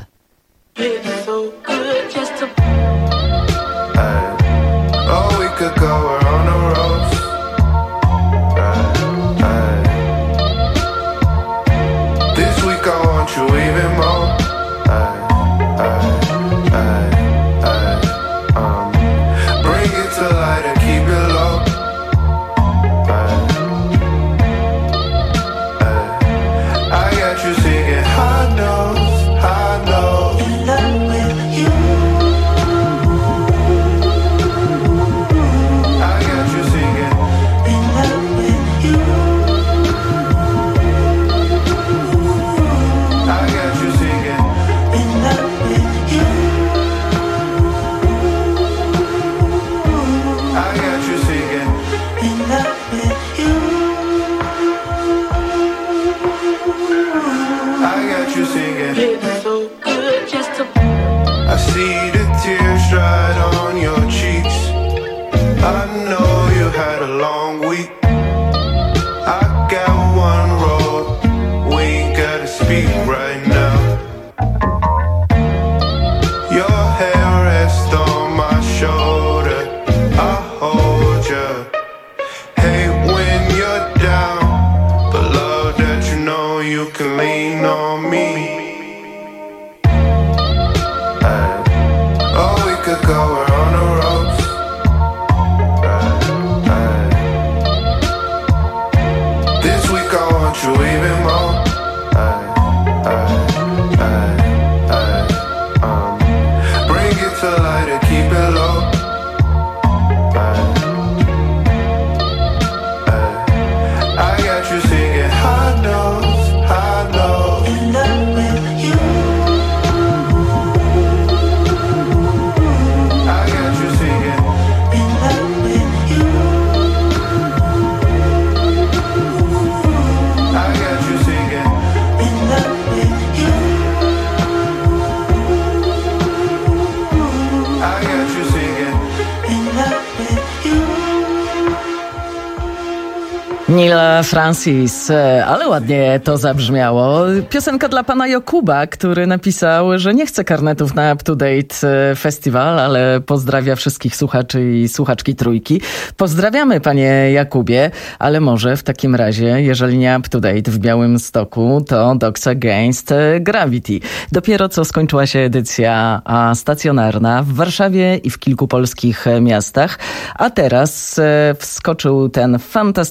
Neil Francis, ale ładnie to zabrzmiało. Piosenka dla pana Jakuba, który napisał, że nie chce karnetów na Up to Date Festival, ale pozdrawia wszystkich słuchaczy i słuchaczki Trójki. Pozdrawiamy, panie Jakubie, ale może w takim razie, jeżeli nie Up to Date w Białymstoku, to Dogs Against Gravity. Dopiero co skończyła się edycja stacjonarna w Warszawie i w kilku polskich miastach, a teraz wskoczył ten fantastyczny festiwal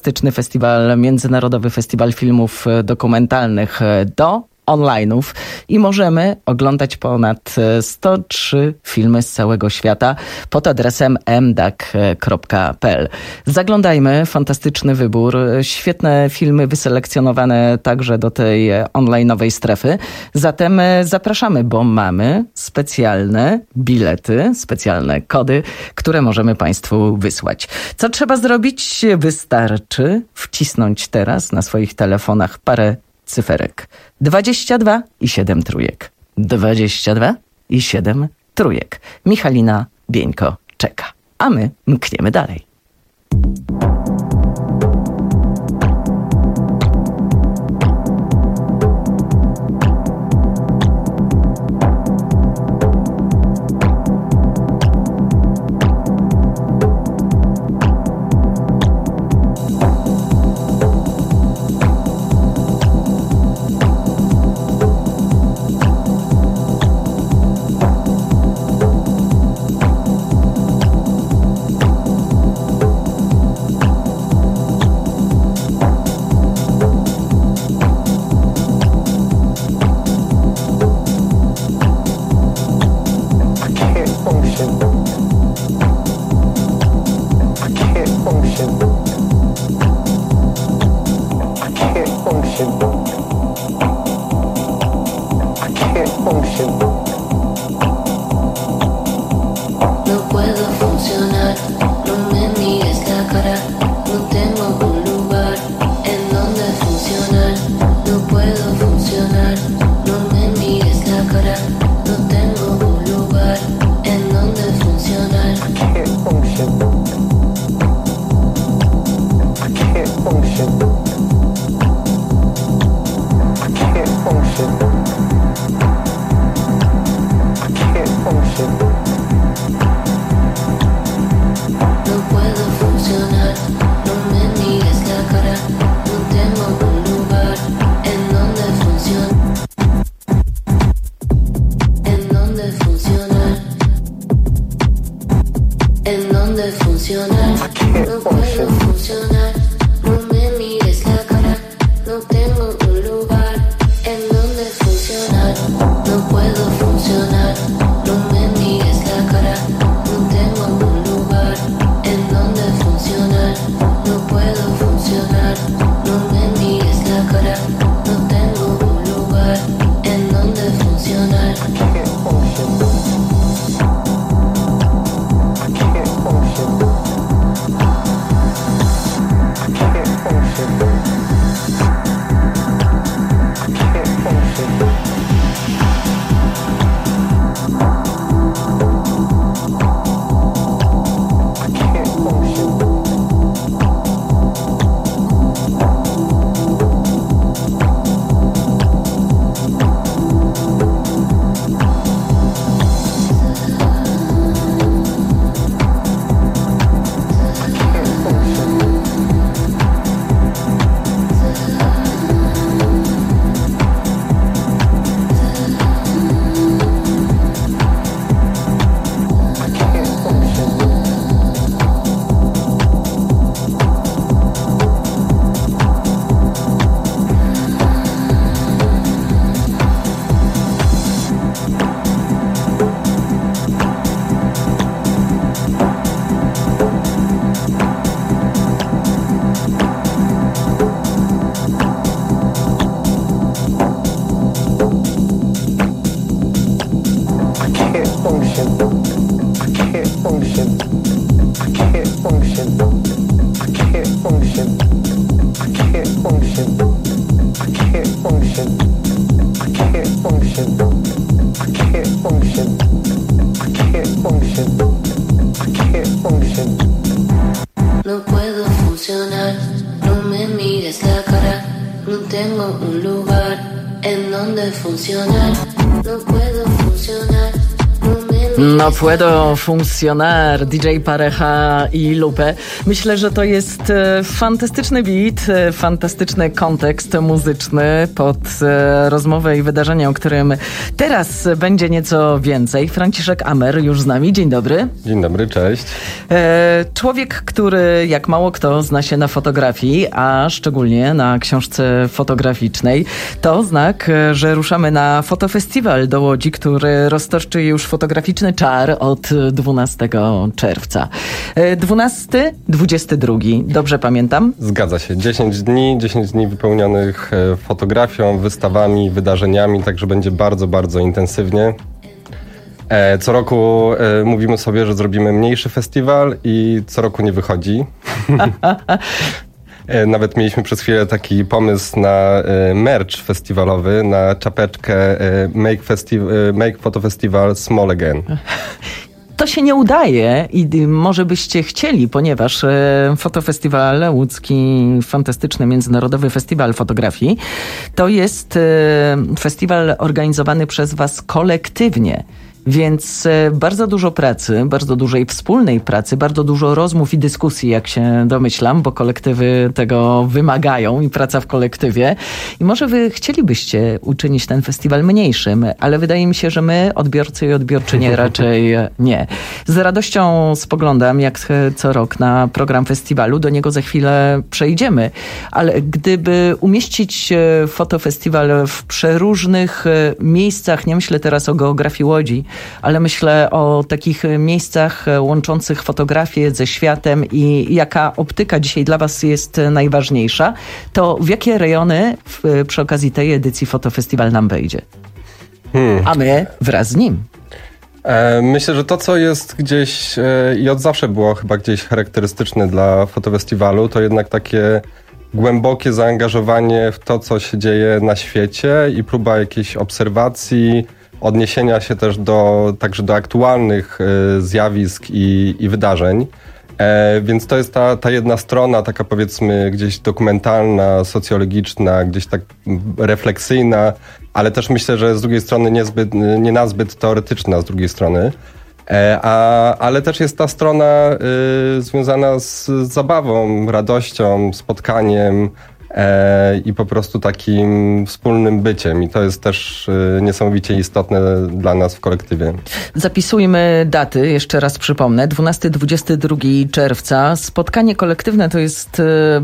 festiwal, Międzynarodowy Festiwal Filmów Dokumentalnych do online'ów i możemy oglądać ponad sto trzy filmy z całego świata pod adresem m d a k kropka p l. Zaglądajmy, fantastyczny wybór, świetne filmy wyselekcjonowane także do tej online'owej strefy. Zatem zapraszamy, bo mamy specjalne bilety, specjalne kody, które możemy Państwu wysłać. Co trzeba zrobić? Wystarczy wcisnąć teraz na swoich telefonach parę cyferek. dwadzieścia dwa i siedem trójek. dwadzieścia dwa i siedem trójek. Michalina Bieńko czeka. A my mkniemy dalej. Funcionar, no puedo funcionar, no me No puedo funcionar, D J Pareja i Lupe. Myślę, że to jest e, fantastyczny beat, e, fantastyczny kontekst muzyczny pod e, rozmowę i wydarzenie, o którym teraz będzie nieco więcej. Franciszek Amer już z nami. Dzień dobry. Dzień dobry, cześć. E, człowiek, który jak mało kto zna się na fotografii, a szczególnie na książce fotograficznej. To znak, że ruszamy na fotofestiwal do Łodzi, który roztoczy już fotograficzny czar od dwunastego czerwca. dwunasty dwudziesty drugi, dobrze pamiętam? Zgadza się. dziesięć dni, dziesięć dni wypełnionych fotografią, wystawami, wydarzeniami, także będzie bardzo, bardzo intensywnie. Co roku mówimy sobie, że zrobimy mniejszy festiwal i co roku nie wychodzi. Nawet mieliśmy przez chwilę taki pomysł na merch festiwalowy, na czapeczkę Make, Festi- Make Photo Festival Small Again. To się nie udaje i może byście chcieli, ponieważ Fotofestiwal Łódzki, fantastyczny międzynarodowy festiwal fotografii, to jest festiwal organizowany przez was kolektywnie. Więc bardzo dużo pracy, bardzo dużej wspólnej pracy, bardzo dużo rozmów i dyskusji, jak się domyślam, bo kolektywy tego wymagają i praca w kolektywie. I może wy chcielibyście uczynić ten festiwal mniejszym, ale wydaje mi się, że my, odbiorcy i odbiorczynie, raczej nie. Z radością spoglądam, jak co rok, na program festiwalu. Do niego za chwilę przejdziemy. Ale gdyby umieścić fotofestiwal w przeróżnych miejscach, nie myślę teraz o geografii Łodzi, ale myślę o takich miejscach łączących fotografię ze światem i jaka optyka dzisiaj dla was jest najważniejsza, to w jakie rejony w, przy okazji tej edycji Fotofestiwal nam wejdzie? Hmm. A my wraz z nim. Myślę, że to, co jest gdzieś i od zawsze było chyba gdzieś charakterystyczne dla fotofestiwalu, to jednak takie głębokie zaangażowanie w to, co się dzieje na świecie i próba jakiejś obserwacji, odniesienia się też do, także do aktualnych y, zjawisk i, i wydarzeń. E, więc to jest ta, ta jedna strona, taka powiedzmy gdzieś dokumentalna, socjologiczna, gdzieś tak refleksyjna, ale też myślę, że z drugiej strony niezbyt, nie nazbyt teoretyczna z drugiej strony. E, a, ale też jest ta strona y, związana z, z zabawą, radością, spotkaniem, E, i po prostu takim wspólnym byciem. I to jest też e, niesamowicie istotne dla nas w kolektywie. Zapisujmy daty, jeszcze raz przypomnę. dwunastego do dwudziestego drugiego czerwca. Spotkanie kolektywne to jest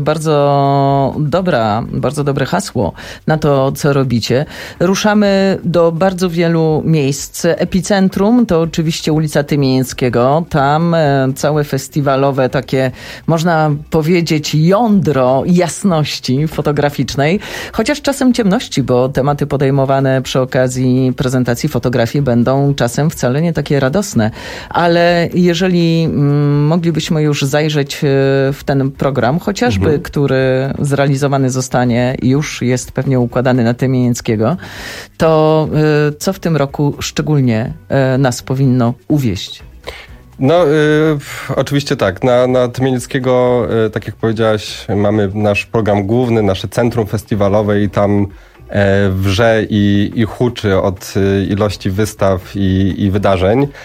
bardzo dobra, bardzo dobre hasło na to, co robicie. Ruszamy do bardzo wielu miejsc. Epicentrum to oczywiście ulica Tymińskiego. Tam e, całe festiwalowe takie, można powiedzieć, jądro jasności fotograficznej, chociaż czasem ciemności, bo tematy podejmowane przy okazji prezentacji fotografii będą czasem wcale nie takie radosne. Ale jeżeli mm, moglibyśmy już zajrzeć w ten program, chociażby, mhm. który zrealizowany zostanie i już jest pewnie układany na Tymińskiego, to y, co w tym roku szczególnie y, nas powinno uwieść? No, y, oczywiście tak. Na, na Tymienieckiego, y, tak jak powiedziałaś, mamy nasz program główny, nasze centrum festiwalowe i tam e, wrze i, i huczy od y, ilości wystaw i, i wydarzeń. E,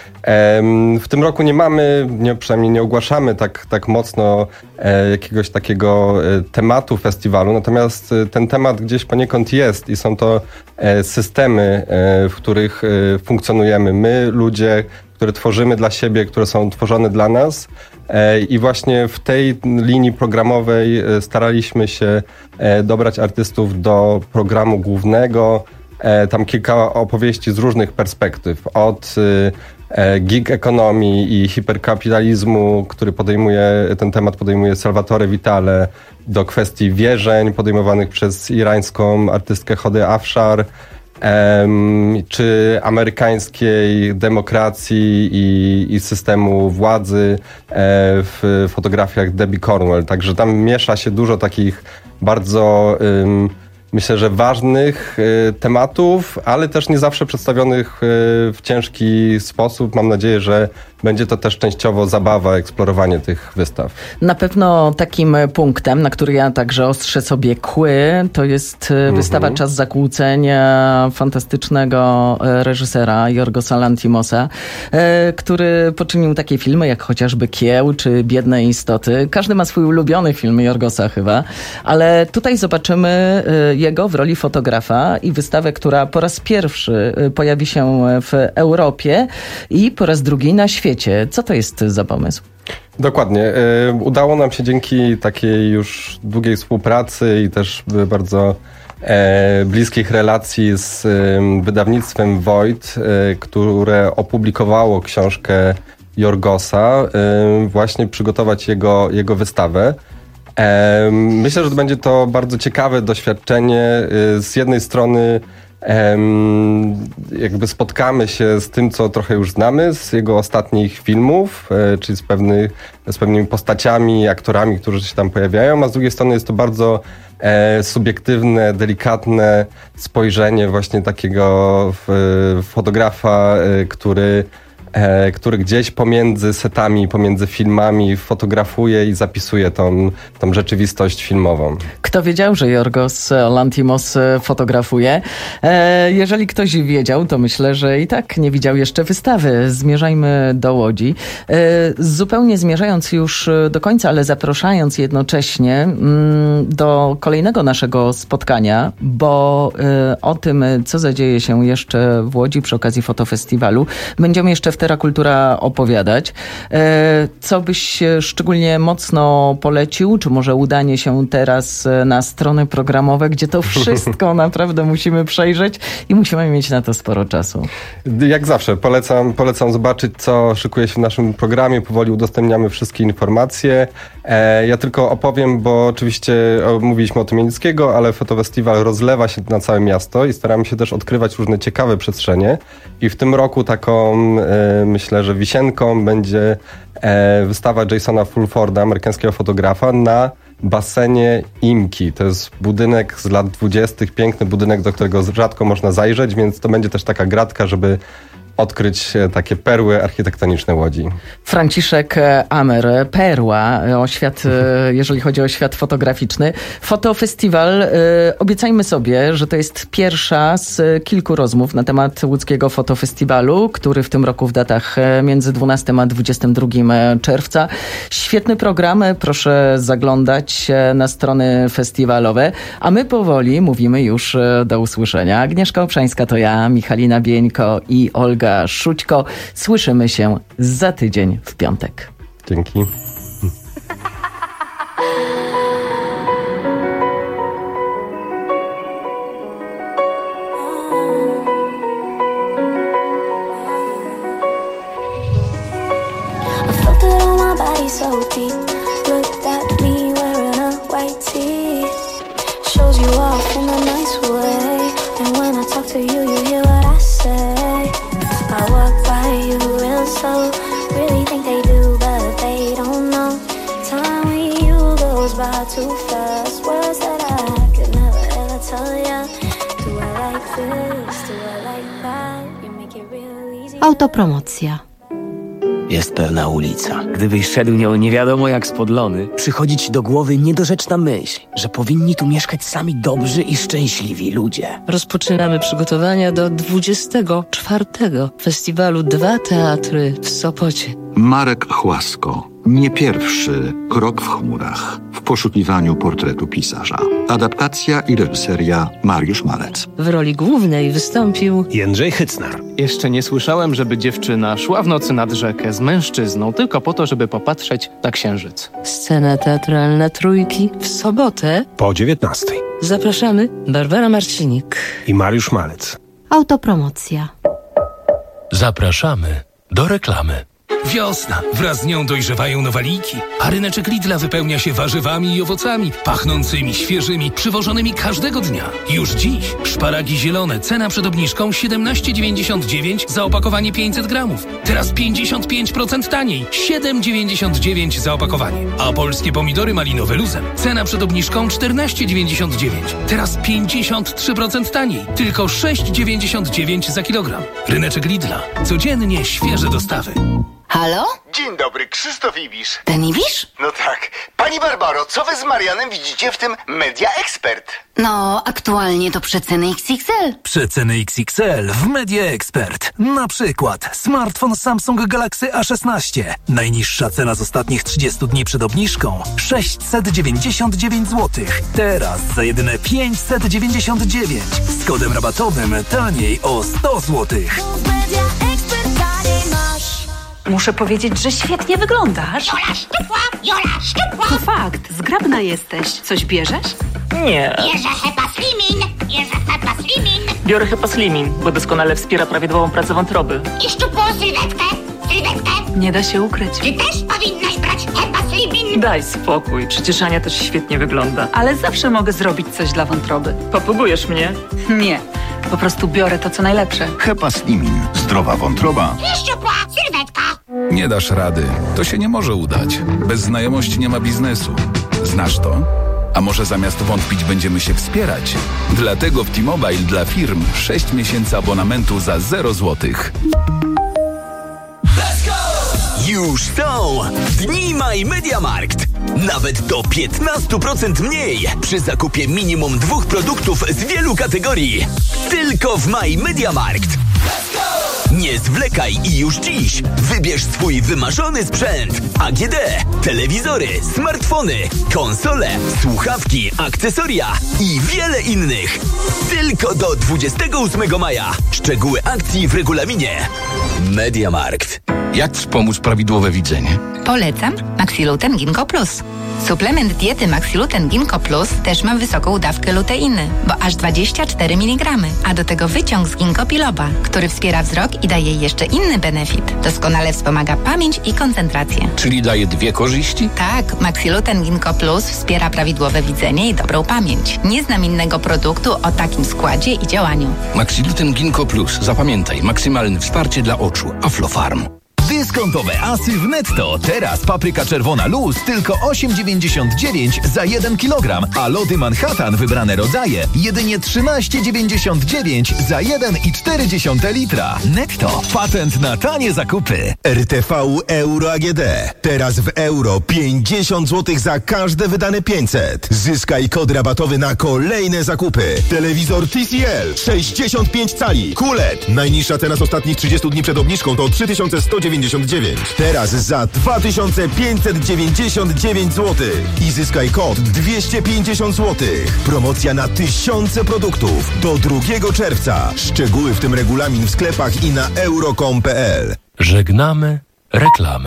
w tym roku nie mamy, nie, przynajmniej nie ogłaszamy tak, tak mocno e, jakiegoś takiego e, tematu festiwalu, natomiast e, ten temat gdzieś poniekąd jest i są to e, systemy, e, w których e, funkcjonujemy my, ludzie, które tworzymy dla siebie, które są tworzone dla nas. I właśnie w tej linii programowej staraliśmy się dobrać artystów do programu głównego. Tam kilka opowieści z różnych perspektyw. Od gig ekonomii i hiperkapitalizmu, który podejmuje, ten temat podejmuje Salvatore Vitale, do kwestii wierzeń podejmowanych przez irańską artystkę Hody Afshar, Um, czy amerykańskiej demokracji i, i systemu władzy e, w fotografiach Debbie Cornwell. Także tam miesza się dużo takich bardzo um, myślę, że ważnych y, tematów, ale też nie zawsze przedstawionych y, w ciężki sposób. Mam nadzieję, że będzie to też częściowo zabawa, eksplorowanie tych wystaw. Na pewno takim punktem, na który ja także ostrzę sobie kły, to jest mhm. wystawa Czas zakłóceń fantastycznego reżysera Jorgosa Lanthimosa, który poczynił takie filmy jak chociażby Kieł czy Biedne istoty. Każdy ma swój ulubiony film Jorgosa chyba, ale tutaj zobaczymy jego w roli fotografa i wystawę, która po raz pierwszy pojawi się w Europie i po raz drugi na świecie. Co to jest za pomysł? Dokładnie. Udało nam się dzięki takiej już długiej współpracy i też bardzo bliskich relacji z wydawnictwem Void, które opublikowało książkę Jorgosa, właśnie przygotować jego, jego wystawę. Myślę, że będzie to bardzo ciekawe doświadczenie. Z jednej strony jakby spotkamy się z tym, co trochę już znamy z jego ostatnich filmów, czyli z, pewnych, z pewnymi postaciami, aktorami, którzy się tam pojawiają, a z drugiej strony jest to bardzo e, subiektywne, delikatne spojrzenie właśnie takiego w, fotografa, e, który E, który gdzieś pomiędzy setami, pomiędzy filmami fotografuje i zapisuje tą, tą rzeczywistość filmową. Kto wiedział, że Jorgos Lanthimos fotografuje? E, jeżeli ktoś wiedział, to myślę, że i tak nie widział jeszcze wystawy. Zmierzajmy do Łodzi. E, zupełnie zmierzając już do końca, ale zapraszając jednocześnie mm, do kolejnego naszego spotkania, bo e, o tym, co zadzieje się jeszcze w Łodzi przy okazji fotofestiwalu, będziemy jeszcze w Terra Kultura opowiadać. Co byś szczególnie mocno polecił? Czy może udanie się teraz na strony programowe, gdzie to wszystko naprawdę musimy przejrzeć i musimy mieć na to sporo czasu? Jak zawsze polecam, polecam zobaczyć, co szykuje się w naszym programie. Powoli udostępniamy wszystkie informacje. Ja tylko opowiem, bo oczywiście mówiliśmy o tym Mielnickiego, ale fotofestiwal rozlewa się na całe miasto i staramy się też odkrywać różne ciekawe przestrzenie. I w tym roku taką myślę, że wisienką będzie wystawa Jasona Fulforda, amerykańskiego fotografa, na basenie Imki. To jest budynek z lat dwudziestych, piękny budynek, do którego rzadko można zajrzeć, więc to będzie też taka gratka, żeby odkryć takie perły architektoniczne Łodzi. Franciszek Amer, perła, o świat, jeżeli chodzi o świat fotograficzny. Fotofestiwal, obiecajmy sobie, że to jest pierwsza z kilku rozmów na temat łódzkiego fotofestiwalu, który w tym roku w datach między dwunastego a dwudziestego drugiego czerwca. Świetny program, proszę zaglądać na strony festiwalowe, a my powoli mówimy już do usłyszenia. Agnieszka Obszańska to ja, Michalina Bieńko i Olga Szućko. Słyszymy się za tydzień w piątek. Dzięki. Too fast, words that I could never ever tell ya. Do I like this? Do I like that? You make it real easy. Autopromocja. Jest pewna ulica. Gdybyś szedł nią nie wiadomo jak spodlony, przychodzi ci do głowy niedorzeczna myśl, że powinni tu mieszkać sami dobrzy i szczęśliwi ludzie. Rozpoczynamy przygotowania do dwudziestego czwartego festiwalu Dwa Teatry w Sopocie. Marek Chłasko. Nie pierwszy krok w chmurach w poszukiwaniu portretu pisarza. Adaptacja i reżyseria Mariusz Malec. W roli głównej wystąpił Jędrzej Hycnar. Jeszcze nie słyszałem, żeby dziewczyna szła w nocy nad rzekę z mężczyzną tylko po to, żeby popatrzeć na księżyc. Scena teatralna Trójki w sobotę po dziewiętnastej. Zapraszamy Barbara Marcinik i Mariusz Malec. Autopromocja. Zapraszamy do reklamy. Wiosna. Wraz z nią dojrzewają nowaliki, a ryneczek Lidla wypełnia się warzywami i owocami, pachnącymi, świeżymi, przywożonymi każdego dnia. Już dziś szparagi zielone, cena przed obniżką siedemnaście dziewięćdziesiąt dziewięć za opakowanie pięćset gramów. Teraz pięćdziesiąt pięć procent taniej, siedem dziewięćdziesiąt dziewięć za opakowanie. A polskie pomidory malinowe luzem, cena przed obniżką czternaście dziewięćdziesiąt dziewięć. Teraz pięćdziesiąt trzy procent taniej, tylko sześć dziewięćdziesiąt dziewięć za kilogram. Ryneczek Lidla. Codziennie świeże dostawy. Halo? Dzień dobry, Krzysztof Ibisz. Ten Ibisz? No tak. Pani Barbaro, co wy z Marianem widzicie w tym Media Expert? No, aktualnie to przeceny X X L. Przeceny X X L w Media Expert. Na przykład smartfon Samsung Galaxy A szesnaście. Najniższa cena z ostatnich trzydziestu dni przed obniżką sześćset dziewięćdziesiąt dziewięć złotych. Teraz za jedyne pięćset dziewięćdziesiąt dziewięć. Z kodem rabatowym taniej o sto złotych. Muszę powiedzieć, że świetnie wyglądasz. Jola szczupła, Jola szczupła. To fakt, zgrabna jesteś. Coś bierzesz? Nie. Bierze Hepa Slimin, bierze Hepa Slimin. Biorę Hepa Slimin, bo doskonale wspiera prawidłową pracę wątroby. I szczupłą sylwetkę, sylwetkę. Nie da się ukryć. Ty też powinnaś brać Hepa Slimin. Daj spokój, przecież Ania też świetnie wygląda. Ale zawsze mogę zrobić coś dla wątroby. Popróbujesz mnie? Nie, po prostu biorę to, co najlepsze. Hepa Slimin. Zdrowa wątroba. I szczupła sylwetka. Nie dasz rady. To się nie może udać. Bez znajomości nie ma biznesu. Znasz to? A może zamiast wątpić będziemy się wspierać? Dlatego w T-Mobile dla firm sześć miesięcy abonamentu za zero złotych. Już są Dni My MediaMarkt. Nawet do piętnaście procent mniej przy zakupie minimum dwóch produktów z wielu kategorii. Tylko w My MediaMarkt. Nie zwlekaj i już dziś wybierz swój wymarzony sprzęt. A G D, telewizory, smartfony, konsole, słuchawki, akcesoria i wiele innych. Tylko do dwudziestego ósmego maja. Szczegóły akcji w regulaminie. MediaMarkt. Jak wspomóc prawidłowe widzenie? Polecam Maxiluten Ginkgo Plus. Suplement diety Maxiluten Ginkgo Plus też ma wysoką dawkę luteiny, bo aż dwadzieścia cztery miligramy, a do tego wyciąg z ginkgo biloba, który wspiera wzrok i daje jeszcze inny benefit. Doskonale wspomaga pamięć i koncentrację. Czyli daje dwie korzyści? Tak, Maxiluten Ginkgo Plus wspiera prawidłowe widzenie i dobrą pamięć. Nie znam innego produktu o takim składzie i działaniu. Maxiluten Ginkgo Plus. Zapamiętaj, maksymalne wsparcie dla oczu. Aflofarm. Dyskontowe asy w Netto. Teraz papryka czerwona luz tylko osiem dziewięćdziesiąt dziewięć za jeden kilogram, a lody Manhattan wybrane rodzaje jedynie trzynaście dziewięćdziesiąt dziewięć za jeden i cztery dziesiąte litra. Netto. Patent na tanie zakupy. R T V Euro A G D. Teraz w euro pięćdziesiąt złotych za każde wydane pięćset. Zyskaj kod rabatowy na kolejne zakupy. Telewizor T C L sześćdziesiąt pięć cali. Q L E D. Najniższa cena z ostatnich trzydziestu dni przed obniżką to trzy tysiące sto dziewięćdziesiąt dziewięć. Teraz za dwa tysiące pięćset dziewięćdziesiąt dziewięć złotych. I zyskaj kod dwieście pięćdziesiąt złotych. Promocja na tysiące produktów. Do drugiego czerwca. Szczegóły w tym regulamin w sklepach i na euro kropka com kropka p l. Żegnamy reklamy.